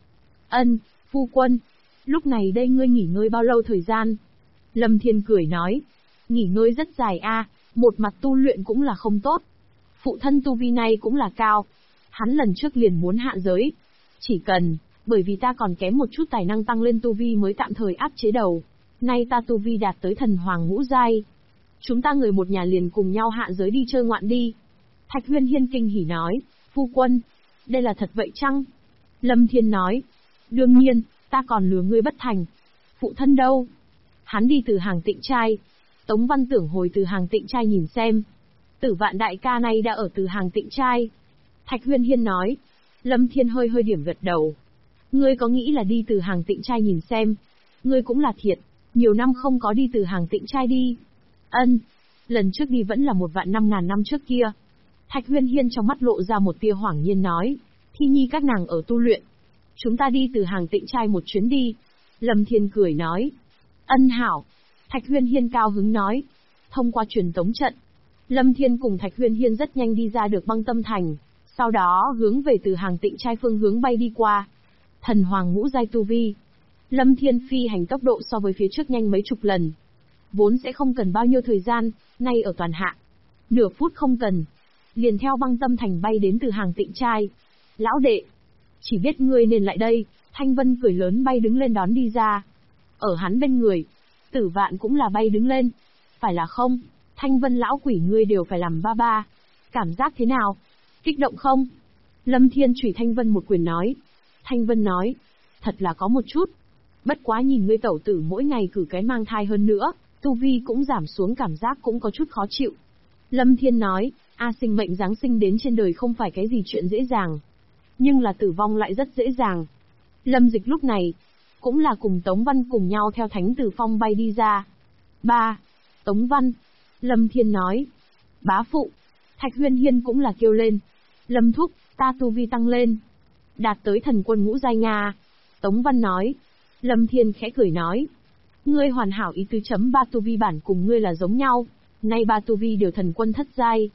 Phu quân, lúc này đây ngươi nghỉ ngơi bao lâu thời gian? Lâm Thiên cười nói. Nghỉ ngơi rất dài a, một mặt tu luyện cũng là không tốt. Phụ thân tu vi này cũng là cao. Hắn lần trước liền muốn hạ giới. Chỉ cần, bởi vì ta còn kém một chút tài năng tăng lên tu vi mới tạm thời áp chế đầu. Nay ta tu vi đạt tới thần hoàng ngũ giai. Chúng ta người một nhà liền cùng nhau hạ giới đi chơi ngoạn đi. Thạch Huyên Hiên kinh hỉ nói, phu quân, đây là thật vậy chăng? Lâm Thiên nói, đương nhiên, ta còn lừa ngươi bất thành. Phụ thân đâu? Hắn đi từ hàng Tịnh Trai. Tống Văn tưởng hồi từ hàng Tịnh Trai nhìn xem. Tử Vạn đại ca này đã ở từ hàng Tịnh Trai. Thạch Huyên Hiên nói. Lâm Thiên hơi hơi điểm gật đầu. Ngươi có nghĩ là đi từ hàng Tịnh Trai nhìn xem? Ngươi cũng là thiệt, nhiều năm không có đi từ hàng Tịnh Trai đi. Ân, lần trước đi vẫn là 1.500.000 năm trước kia. Thạch Huyên Hiên trong mắt lộ ra một tia hoảng nhiên nói. Thi nhi các nàng ở tu luyện. Chúng ta đi từ hàng Tịnh Trai một chuyến đi. Lâm Thiên cười nói. Ân hảo. Thạch Huyên Hiên cao hứng nói. Thông qua truyền tống trận, Lâm Thiên cùng Thạch Huyên Hiên rất nhanh đi ra được Băng Tâm Thành, sau đó hướng về từ hàng Tịnh Trai phương hướng bay đi qua. Thần hoàng ngũ giai tu vi. Lâm Thiên phi hành tốc độ so với phía trước nhanh mấy chục lần. Vốn sẽ không cần bao nhiêu thời gian, ngay ở toàn hạ. Nửa phút không cần. Liền theo Băng Tâm Thành bay đến từ hàng Tịnh Trai. Lão đệ, chỉ biết ngươi nên lại đây. Thanh Vân cười lớn bay đứng lên đón đi ra. Ở hắn bên người, Tử Vạn cũng là bay đứng lên. Phải là không? Thanh Vân lão quỷ ngươi đều phải làm ba ba. Cảm giác thế nào? Kích động không? Lâm Thiên chủy Thanh Vân một quyền nói. Thanh Vân nói, thật là có một chút. Bất quá nhìn ngươi tẩu tử mỗi ngày cử cái mang thai hơn nữa, tu vi cũng giảm xuống, cảm giác cũng có chút khó chịu. Lâm Thiên nói, sinh mệnh giáng sinh đến trên đời không phải cái gì chuyện dễ dàng. Nhưng là tử vong lại rất dễ dàng. Lâm Dịch lúc này, cũng là cùng Tống Văn cùng nhau theo Thánh Tử Phong bay đi ra. Ba, Tống Văn. Lâm Thiên nói. Bá phụ. Thạch Huyên Hiên cũng là kêu lên. Lâm thúc, ta tu vi tăng lên. Đạt tới thần quân ngũ giai Nga. Tống Văn nói. Lâm Thiên khẽ cười nói. Ngươi hoàn hảo ý tứ chấm ba tu vi bản cùng ngươi là giống nhau. Nay ba tu vi đều thần quân thất giai.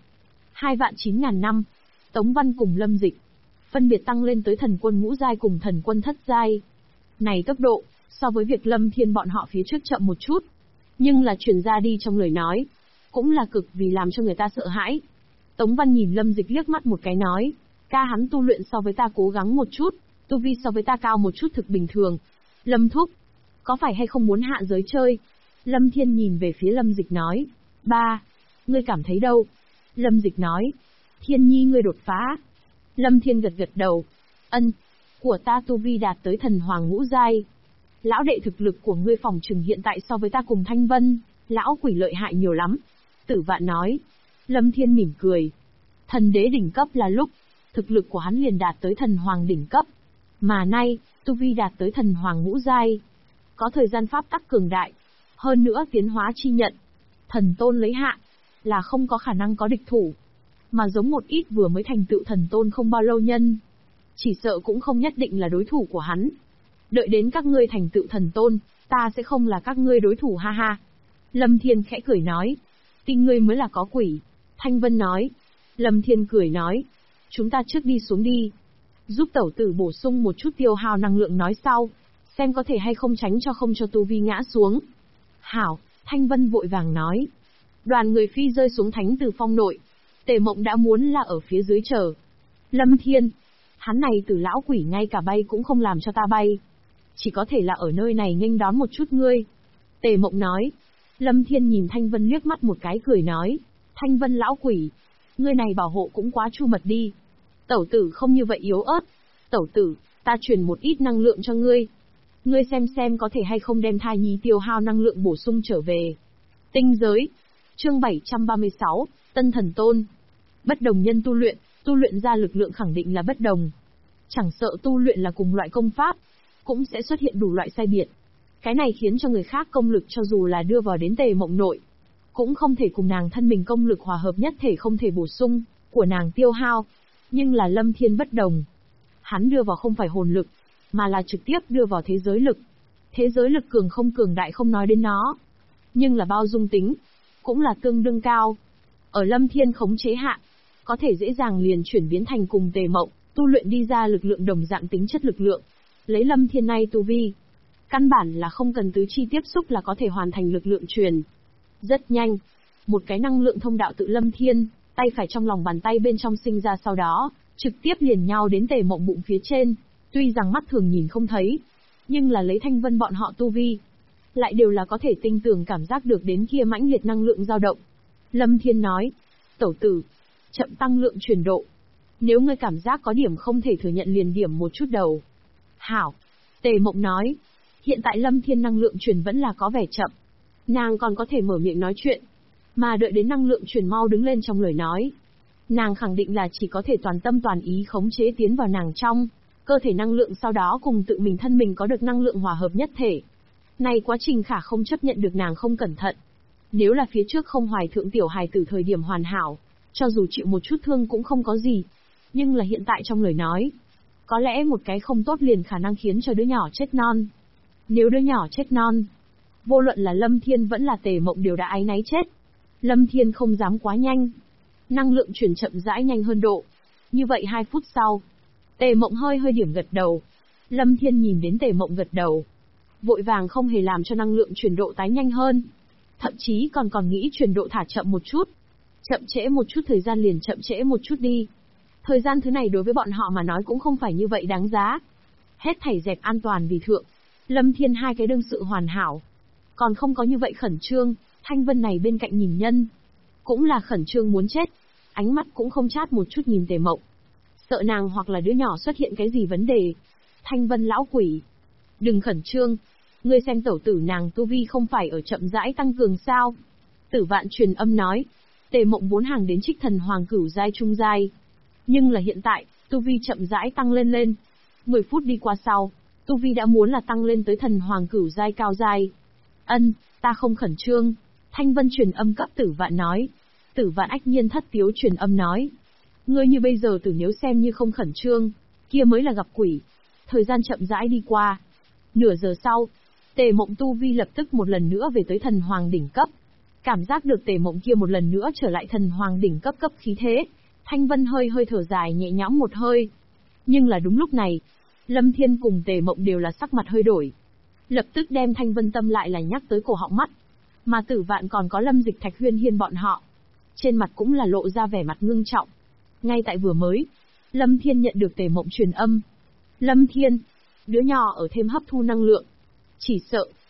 2.9.000 năm. Tống Văn cùng Lâm Dịch phân biệt tăng lên tới thần quân ngũ giai cùng thần quân thất giai. Này tốc độ, so với việc Lâm Thiên bọn họ phía trước chậm một chút. Nhưng là truyền ra đi trong lời nói, cũng là cực vì làm cho người ta sợ hãi. Tống Văn nhìn Lâm Dịch liếc mắt một cái nói, ca hắn tu luyện so với ta cố gắng một chút, tu vi so với ta cao một chút thực bình thường. Lâm thúc, có phải hay không muốn hạ giới chơi? Lâm Thiên nhìn về phía Lâm Dịch nói, ba, ngươi cảm thấy đâu? Lâm Dịch nói, Thiên nhi ngươi đột phá. Lâm Thiên gật gật đầu, ân, của ta tu vi đạt tới thần hoàng ngũ giai. Lão đệ thực lực của ngươi phòng trừng hiện tại so với ta cùng Thanh Vân, lão quỷ lợi hại nhiều lắm. Tử Vạn nói. Lâm Thiên mỉm cười. Thần đế đỉnh cấp là lúc, thực lực của hắn liền đạt tới thần hoàng đỉnh cấp. Mà nay, tu vi đạt tới thần hoàng ngũ giai. Có thời gian pháp tắc cường đại. Hơn nữa tiến hóa chi nhận. Thần tôn lấy hạ, là không có khả năng có địch thủ. Mà giống một ít vừa mới thành tựu thần tôn không bao lâu nhân, chỉ sợ cũng không nhất định là đối thủ của hắn. Đợi đến các ngươi thành tựu thần tôn, ta sẽ không là các ngươi đối thủ ha ha. Lâm Thiên khẽ cười nói, tin ngươi mới là có quỷ. Thanh Vân nói. Lâm Thiên cười nói, chúng ta trước đi xuống đi. Giúp tẩu tử bổ sung một chút tiêu hao năng lượng nói sau, xem có thể hay không tránh cho không cho tu vi ngã xuống. Hảo, Thanh Vân vội vàng nói. Đoàn người phi rơi xuống Thánh Tử Phong nội. Tề Mộng đã muốn là ở phía dưới chờ. Lâm Thiên, hắn này từ lão quỷ ngay cả bay cũng không làm cho ta bay. Chỉ có thể là ở nơi này nghênh đón một chút ngươi. Tề Mộng nói. Lâm Thiên nhìn Thanh Vân liếc mắt một cái cười nói. Thanh Vân lão quỷ, ngươi này bảo hộ cũng quá chu mật đi. Tẩu tử không như vậy yếu ớt. Tẩu tử, ta truyền một ít năng lượng cho ngươi. Ngươi xem có thể hay không đem thai nhi tiêu hao năng lượng bổ sung trở về. Tinh giới. Chương 736, Tân Thần Tôn. Bất đồng nhân tu luyện ra lực lượng khẳng định là bất đồng. Chẳng sợ tu luyện là cùng loại công pháp, cũng sẽ xuất hiện đủ loại sai biệt. Cái này khiến cho người khác công lực cho dù là đưa vào đến Tề Mộng nội, cũng không thể cùng nàng thân mình công lực hòa hợp nhất thể, không thể bổ sung, của nàng tiêu hao. Nhưng là Lâm Thiên bất đồng. Hắn đưa vào không phải hồn lực, mà là trực tiếp đưa vào thế giới lực. Thế giới lực cường không cường đại không nói đến nó, nhưng là bao dung tính, cũng là tương đương cao. Ở Lâm Thiên khống chế hạ, có thể dễ dàng liền chuyển biến thành cùng Tề Mộng, tu luyện đi ra lực lượng đồng dạng tính chất lực lượng. Lấy Lâm Thiên nay tu vi, căn bản là không cần tứ chi tiếp xúc là có thể hoàn thành lực lượng truyền. Rất nhanh, một cái năng lượng thông đạo tự Lâm Thiên, tay phải trong lòng bàn tay bên trong sinh ra, sau đó, trực tiếp liền nhau đến Tề Mộng bụng phía trên. Tuy rằng mắt thường nhìn không thấy, nhưng là lấy Thanh Vân bọn họ tu vi, lại đều là có thể tinh tường cảm giác được đến kia mãnh liệt năng lượng dao động. Lâm Thiên nói, tẩu tử, chậm tăng lượng truyền độ. Nếu ngươi cảm giác có điểm không thể thừa nhận liền điểm một chút đầu. Hảo. Tề Mộng nói, hiện tại Lâm Thiên năng lượng truyền vẫn là có vẻ chậm. Nàng còn có thể mở miệng nói chuyện, mà đợi đến năng lượng truyền mau đứng lên trong lời nói. Nàng khẳng định là chỉ có thể toàn tâm toàn ý khống chế tiến vào nàng trong cơ thể năng lượng, sau đó cùng tự mình thân mình có được năng lượng hòa hợp nhất thể. Này quá trình khả không chấp nhận được nàng không cẩn thận. Nếu là phía trước không hoài thượng tiểu hài tử thời điểm hoàn hảo, cho dù chịu một chút thương cũng không có gì. Nhưng là hiện tại trong lời nói, có lẽ một cái không tốt liền khả năng khiến cho đứa nhỏ chết non. Nếu đứa nhỏ chết non, vô luận là Lâm Thiên vẫn là Tề Mộng đều đã áy náy chết. Lâm Thiên không dám quá nhanh. Năng lượng chuyển chậm rãi nhanh hơn độ. Như vậy 2 phút sau, Tề Mộng hơi điểm gật đầu. Lâm Thiên nhìn đến Tề Mộng gật đầu, vội vàng không hề làm cho năng lượng chuyển độ tái nhanh hơn. Thậm chí còn nghĩ chuyển độ thả chậm một chút. Chậm trễ một chút thời gian liền chậm trễ một chút đi. Thời gian thứ này đối với bọn họ mà nói cũng không phải như vậy đáng giá. Hết thảy dẹp an toàn vì thượng. Lâm Thiên 2 cái đương sự hoàn hảo. Còn không có như vậy khẩn trương, Thanh Vân này bên cạnh nhìn nhân. Cũng là khẩn trương muốn chết. Ánh mắt cũng không chát một chút nhìn Tề Mộng. Sợ nàng hoặc là đứa nhỏ xuất hiện cái gì vấn đề. Thanh Vân lão quỷ. Đừng khẩn trương. Ngươi xem tẩu tử nàng tu vi không phải ở chậm rãi tăng cường sao. Tử Vạn truyền âm nói. Tề Mộng vốn hàng đến Trích Thần Hoàng cửu giai trung giai. Nhưng là hiện tại, tu vi chậm rãi tăng lên. 10 phút đi qua sau, tu vi đã muốn là tăng lên tới Thần Hoàng cửu giai cao giai. Ta không khẩn trương. Thanh Vân truyền âm cấp Tử Vạn nói. Tử Vạn ách nhiên thất tiếu truyền âm nói. Ngươi như bây giờ tử nếu xem như không khẩn trương, kia mới là gặp quỷ. Thời gian chậm rãi đi qua. Nửa giờ sau, Tề Mộng tu vi lập tức một lần nữa về tới Thần Hoàng đỉnh cấp. Cảm giác được Tề Mộng kia một lần nữa trở lại Thần Hoàng đỉnh cấp khí thế, Thanh Vân hơi thở dài nhẹ nhõm một hơi. Nhưng là đúng lúc này, Lâm Thiên cùng Tề Mộng đều là sắc mặt hơi đổi. Lập tức đem Thanh Vân tâm lại là nhắc tới cổ họng mắt. Mà Tử Vạn còn có Lâm Dịch Thạch Huyên Hiên bọn họ. Trên mặt cũng là lộ ra vẻ mặt ngưng trọng. Ngay tại vừa mới, Lâm Thiên nhận được Tề Mộng truyền âm. Lâm Thiên, đứa nhỏ ở thêm hấp thu năng lượng. Chỉ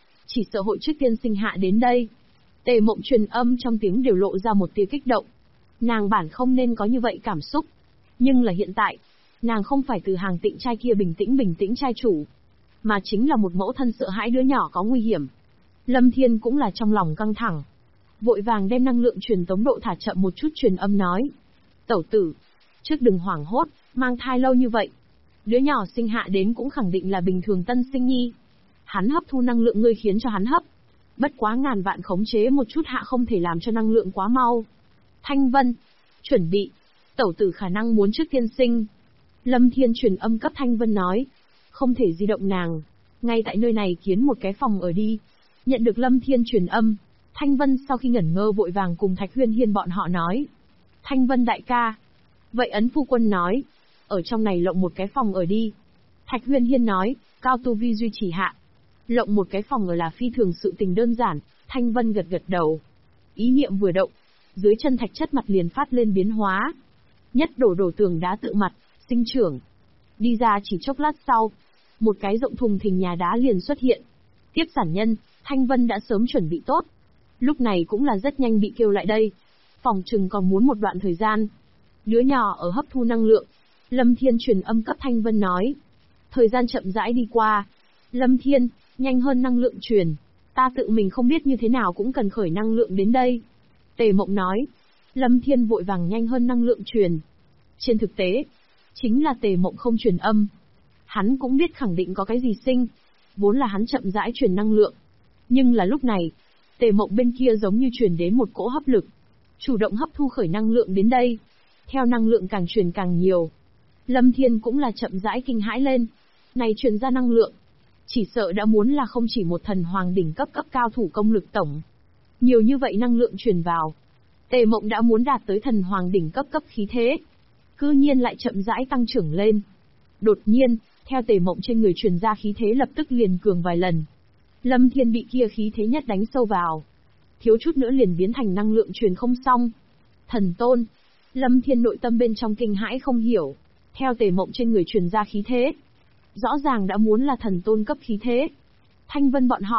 sợ hội trước tiên sinh hạ đến đây. Tề Mộng truyền âm trong tiếng đều lộ ra một tia kích động. Nàng bản không nên có như vậy cảm xúc. Nhưng là hiện tại, nàng không phải từ hàng tịnh trai kia bình tĩnh trai chủ. Mà chính là một mẫu thân sợ hãi đứa nhỏ có nguy hiểm. Lâm Thiên cũng là trong lòng căng thẳng. Vội vàng đem năng lượng truyền tống độ thả chậm một chút truyền âm nói. Tẩu tử, trước đừng hoảng hốt, mang thai lâu như vậy. Đứa nhỏ sinh hạ đến cũng khẳng định là bình thường tân sinh nhi. Hắn hấp thu năng lượng ngươi khiến cho hắn hấp. Bất quá ngàn vạn khống chế một chút hạ không thể làm cho năng lượng quá mau. Thanh Vân, chuẩn bị. Tẩu tử khả năng muốn trước tiên sinh. Lâm Thiên truyền âm cấp Thanh Vân nói. Không thể di động nàng. Ngay tại nơi này kiến một cái phòng ở đi. Nhận được Lâm Thiên truyền âm, Thanh Vân sau khi ngẩn ngơ vội vàng cùng Thạch Huyên Hiên bọn họ nói. Thanh Vân đại ca. Vậy ấn phu quân nói. Ở trong này lộng một cái phòng ở đi. Thạch Huyên Hiên nói, cao tu vi duy trì hạ. Lộng một cái phòng ở là phi thường sự tình đơn giản, Thanh Vân gật đầu. Ý niệm vừa động, dưới chân thạch chất mặt liền phát lên biến hóa. Nhất đổ tường đá tự mặt, sinh trưởng. Đi ra chỉ chốc lát sau, một cái rộng thùng thình nhà đá liền xuất hiện. Tiếp sản nhân, Thanh Vân đã sớm chuẩn bị tốt. Lúc này cũng là rất nhanh bị kêu lại đây. Phòng trừng còn muốn một đoạn thời gian. Đứa nhỏ ở hấp thu năng lượng. Lâm Thiên truyền âm cấp Thanh Vân nói. Thời gian chậm rãi đi qua. Lâm Thiên, nhanh hơn năng lượng truyền. Ta tự mình không biết như thế nào cũng cần khởi năng lượng đến đây. Tề Mộng nói. Lâm Thiên vội vàng nhanh hơn năng lượng truyền. Trên thực tế, chính là Tề Mộng không truyền âm. Hắn cũng biết khẳng định có cái gì sinh. Vốn là hắn chậm rãi truyền năng lượng. Nhưng là lúc này, Tề Mộng bên kia giống như truyền đến một cỗ hấp lực. Chủ động hấp thu khởi năng lượng đến đây. Theo năng lượng càng truyền càng nhiều. Lâm Thiên cũng là chậm rãi kinh hãi lên. Này truyền ra năng lượng. Chỉ sợ đã muốn là không chỉ một thần hoàng đỉnh cấp cao thủ công lực tổng. Nhiều như vậy năng lượng truyền vào. Tề Mộng đã muốn đạt tới thần hoàng đỉnh cấp khí thế. Cư nhiên lại chậm rãi tăng trưởng lên. Đột nhiên, theo Tề Mộng trên người truyền ra khí thế lập tức liền cường vài lần. Lâm Thiên bị kia khí thế nhất đánh sâu vào. Thiếu chút nữa liền biến thành năng lượng truyền không xong. Thần tôn. Lâm Thiên nội tâm bên trong kinh hãi không hiểu. Theo Tề Mộng trên người truyền ra khí thế. Rõ ràng đã muốn là thần tôn cấp khí thế. Thanh Vân bọn họ.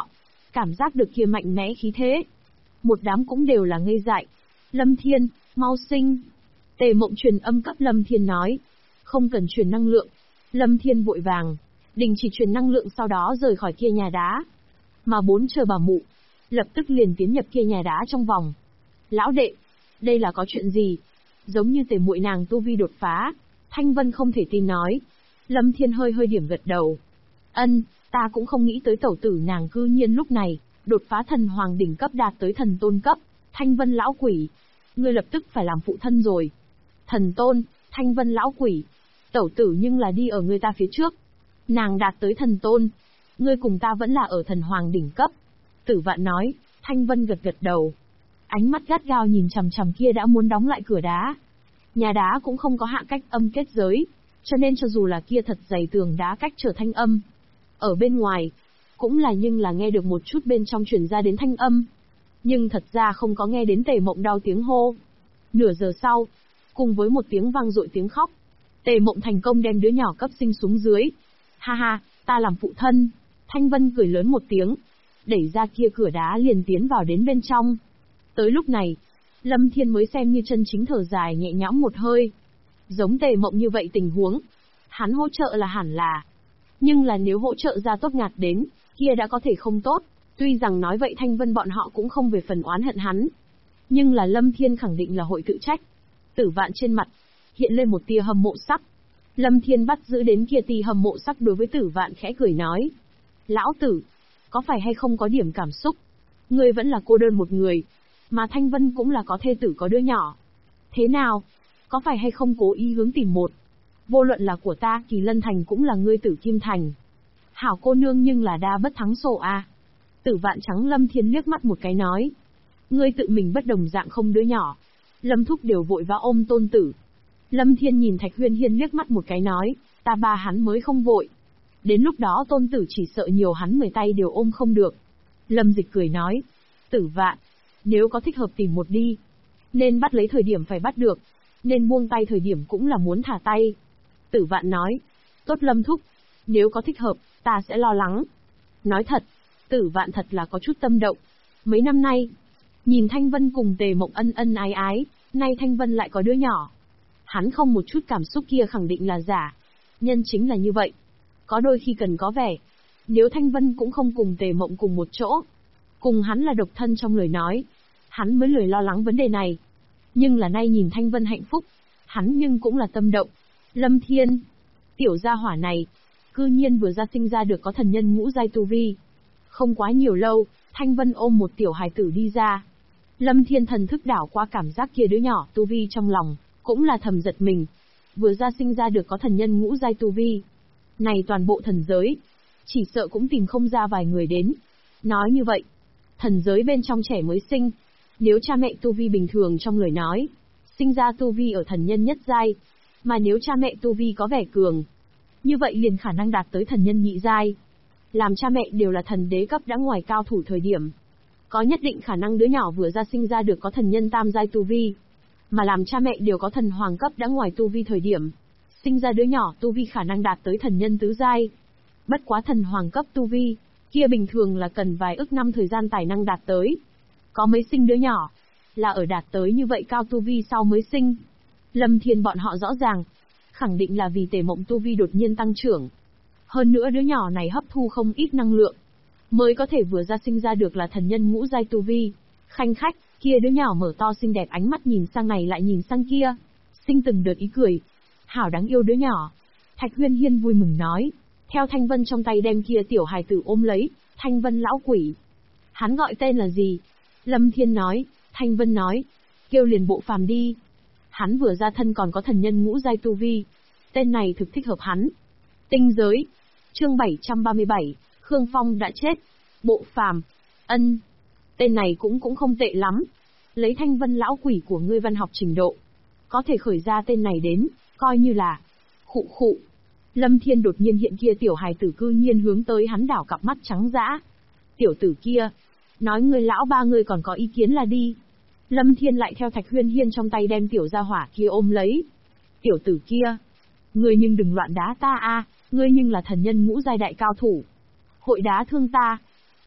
cảm giác được kia mạnh mẽ khí thế. Một đám cũng đều là ngây dại. Lâm Thiên, mau sinh. Tề Mộng truyền âm cấp Lâm Thiên nói. Không cần truyền năng lượng. Lâm Thiên vội vàng, đình chỉ truyền năng lượng sau đó rời khỏi kia nhà đá. Mà bốn chờ bà mụ, lập tức liền tiến nhập kia nhà đá trong vòng. Lão đệ, đây là có chuyện gì? Giống như Tề muội nàng tu vi đột phá. Thanh Vân không thể tin nói. Lâm Thiên hơi hơi điểm gật đầu. Ân, ta cũng không nghĩ tới tẩu tử nàng cư nhiên lúc này, đột phá thần hoàng đỉnh cấp đạt tới thần tôn cấp. Thanh Vân lão quỷ, ngươi lập tức phải làm phụ thân rồi. Thần tôn, Thanh Vân lão quỷ, tẩu tử nhưng là đi ở người ta phía trước. Nàng đạt tới thần tôn, ngươi cùng ta vẫn là ở thần hoàng đỉnh cấp. Tử Vạn nói. Thanh Vân gật gật đầu. Ánh mắt gắt gao nhìn chằm chằm kia đã muốn đóng lại cửa đá. Nhà đá cũng không có hạ cách âm kết giới, cho nên cho dù là kia thật dày tường đá cách trở thanh âm, ở bên ngoài, cũng là nhưng là nghe được một chút bên trong truyền ra đến thanh âm. Nhưng thật ra không có nghe đến Tề Mộng đau tiếng hô. Nửa giờ sau, cùng với một tiếng vang dội tiếng khóc, Tề Mộng thành công đem đứa nhỏ cấp sinh xuống dưới. Ha ha, ta làm phụ thân. Thanh Vân cười lớn một tiếng, đẩy ra kia cửa đá liền tiến vào đến bên trong. Tới lúc này, Lâm Thiên mới xem như chân chính thở dài nhẹ nhõm một hơi. Giống Tề Mộng như vậy tình huống, hắn hỗ trợ là hẳn là. Nhưng là nếu hỗ trợ ra tốt ngạt đến, kia đã có thể không tốt. Tuy rằng nói vậy Thanh Vân bọn họ cũng không về phần oán hận hắn. Nhưng là Lâm Thiên khẳng định là hội tự trách. Tử Vạn trên mặt, hiện lên một tia hâm mộ sắc. Lâm Thiên bắt giữ đến kia tia hâm mộ sắc đối với Tử Vạn khẽ cười nói. Lão tử, có phải hay không có điểm cảm xúc? Ngươi vẫn là cô đơn một người, mà Thanh Vân cũng là có thê tử có đứa nhỏ. Thế nào? Có phải hay không cố ý hướng tìm một? Vô luận là của ta Kỳ Lân Thành cũng là ngươi Tử Kim Thành. Hảo cô nương nhưng là đa bất thắng sổ a. Tử Vạn trắng Lâm Thiên liếc mắt một cái nói. Ngươi tự mình bất đồng dạng không đứa nhỏ. Lâm Thúc đều vội vã ôm tôn tử. Lâm Thiên nhìn Thạch Huyên Hiên liếc mắt một cái nói, ta ba hắn mới không vội. Đến lúc đó tôn tử chỉ sợ nhiều hắn 10 tay đều ôm không được. Lâm Dịch cười nói, Tử Vạn, nếu có thích hợp tìm một đi. Nên bắt lấy thời điểm phải bắt được, nên buông tay thời điểm cũng là muốn thả tay. Tử Vạn nói, tốt Lâm Thúc, nếu có thích hợp, ta sẽ lo lắng. Nói thật, Tử Vạn thật là có chút tâm động. Mấy năm nay, nhìn Thanh Vân cùng Tề Mộng ân ân ái ái, nay Thanh Vân lại có đứa nhỏ. Hắn không một chút cảm xúc kia khẳng định là giả. Nhân chính là như vậy. Có đôi khi cần có vẻ. Nếu Thanh Vân cũng không cùng Tề Mộng cùng một chỗ, cùng hắn là độc thân trong lời nói, hắn mới lười lo lắng vấn đề này. Nhưng là nay nhìn Thanh Vân hạnh phúc, hắn nhưng cũng là tâm động. Lâm Thiên, tiểu gia hỏa này, cư nhiên vừa ra sinh ra được có thần nhân ngũ giai tu vi. Không quá nhiều lâu, Thanh Vân ôm một tiểu hài tử đi ra. Lâm Thiên thần thức đảo qua cảm giác kia đứa nhỏ tu vi trong lòng, cũng là thầm giật mình. Vừa ra sinh ra được có thần nhân ngũ giai tu vi. Này toàn bộ thần giới, chỉ sợ cũng tìm không ra vài người đến. Nói như vậy, thần giới bên trong trẻ mới sinh, nếu cha mẹ tu vi bình thường trong lời nói, sinh ra tu vi ở thần nhân nhất giai, mà nếu cha mẹ tu vi có vẻ cường, như vậy liền khả năng đạt tới thần nhân nhị giai. Làm cha mẹ đều là thần đế cấp đã ngoài cao thủ thời điểm, có nhất định khả năng đứa nhỏ vừa ra sinh ra được có thần nhân tam giai tu vi, mà làm cha mẹ đều có thần hoàng cấp đã ngoài tu vi thời điểm, sinh ra đứa nhỏ tu vi khả năng đạt tới thần nhân tứ giai. Bất quá thần hoàng cấp tu vi, kia bình thường là cần vài ức năm thời gian tài năng đạt tới. Có mấy sinh đứa nhỏ, là ở đạt tới như vậy cao tu vi sau mới sinh. Lâm Thiên bọn họ rõ ràng, khẳng định là vì Tề Mộng tu vi đột nhiên tăng trưởng. Hơn nữa đứa nhỏ này hấp thu không ít năng lượng, mới có thể vừa ra sinh ra được là thần nhân ngũ giai tu vi. Khanh khách, kia đứa nhỏ mở to xinh đẹp ánh mắt nhìn sang này lại nhìn sang kia, sinh từng đợt ý cười. Hảo đáng yêu đứa nhỏ. Thạch Huyên Hiên vui mừng nói, theo Thanh Vân trong tay đem kia tiểu hài tử ôm lấy. Thanh Vân lão quỷ. Hắn gọi tên là gì? Lâm Thiên nói. Thanh Vân nói, kêu liền Bộ Phàm đi. Hắn vừa ra thân còn có thần nhân ngũ giai tu vi, tên này thực thích hợp hắn. Tinh giới. Chương 737, Khương Phong đã chết. Bộ Phàm. Ân. Tên này cũng không tệ lắm. Lấy Thanh Vân lão quỷ của ngươi văn học trình độ, có thể khởi ra tên này đến, coi như là khụ khụ. Lâm Thiên đột nhiên hiện kia tiểu hài tử cư nhiên hướng tới hắn đảo cặp mắt trắng dã. Tiểu tử kia, nói ngươi lão ba ngươi còn có ý kiến là đi. Lâm Thiên lại theo Thạch Huyên Hiên trong tay đem tiểu gia hỏa kia ôm lấy. Tiểu tử kia, ngươi nhưng đừng loạn đá ta a, ngươi nhưng là thần nhân ngũ giai đại cao thủ. Hội đá thương ta.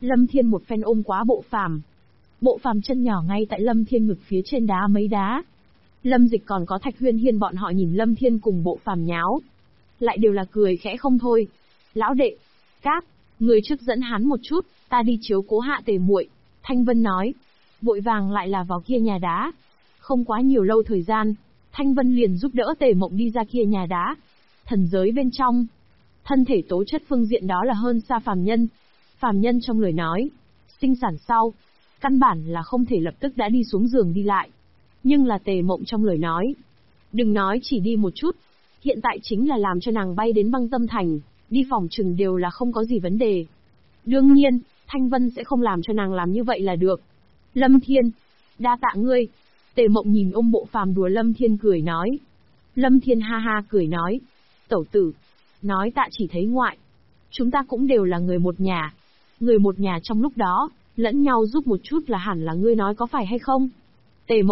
Lâm Thiên một phen ôm quá Bộ Phàm. Bộ Phàm chân nhỏ ngay tại Lâm Thiên ngực phía trên đá mấy đá. Lâm Dịch còn có Thạch Huyên Hiên bọn họ nhìn Lâm Thiên cùng Bộ Phàm nháo, lại đều là cười khẽ không thôi. Lão đệ, Cáp, người trước dẫn hắn một chút, ta đi chiếu cố hạ Tề muội. Thanh Vân nói, vội vàng lại là vào kia nhà đá. Không quá nhiều lâu thời gian, Thanh Vân liền giúp đỡ Tề Mộng đi ra kia nhà đá. Thần giới bên trong, thân thể tố chất phương diện đó là hơn xa phàm nhân. Phàm nhân trong lời nói, sinh sản sau, căn bản là không thể lập tức đã đi xuống giường đi lại. Nhưng là Tề Mộng trong lời nói, đừng nói chỉ đi một chút, hiện tại chính là làm cho nàng bay đến Băng Tâm Thành, đi phòng trừng đều là không có gì vấn đề. Đương nhiên, Thanh Vân sẽ không làm cho nàng làm như vậy là được. Lâm Thiên, đa tạ ngươi. Tề Mộng nhìn ôm Bộ Phàm đùa Lâm Thiên cười nói. Lâm Thiên ha ha cười nói, tẩu tử, nói tạ chỉ thấy ngoại. Chúng ta cũng đều là người một nhà. Người một nhà trong lúc đó, lẫn nhau giúp một chút là hẳn là ngươi nói có phải hay không?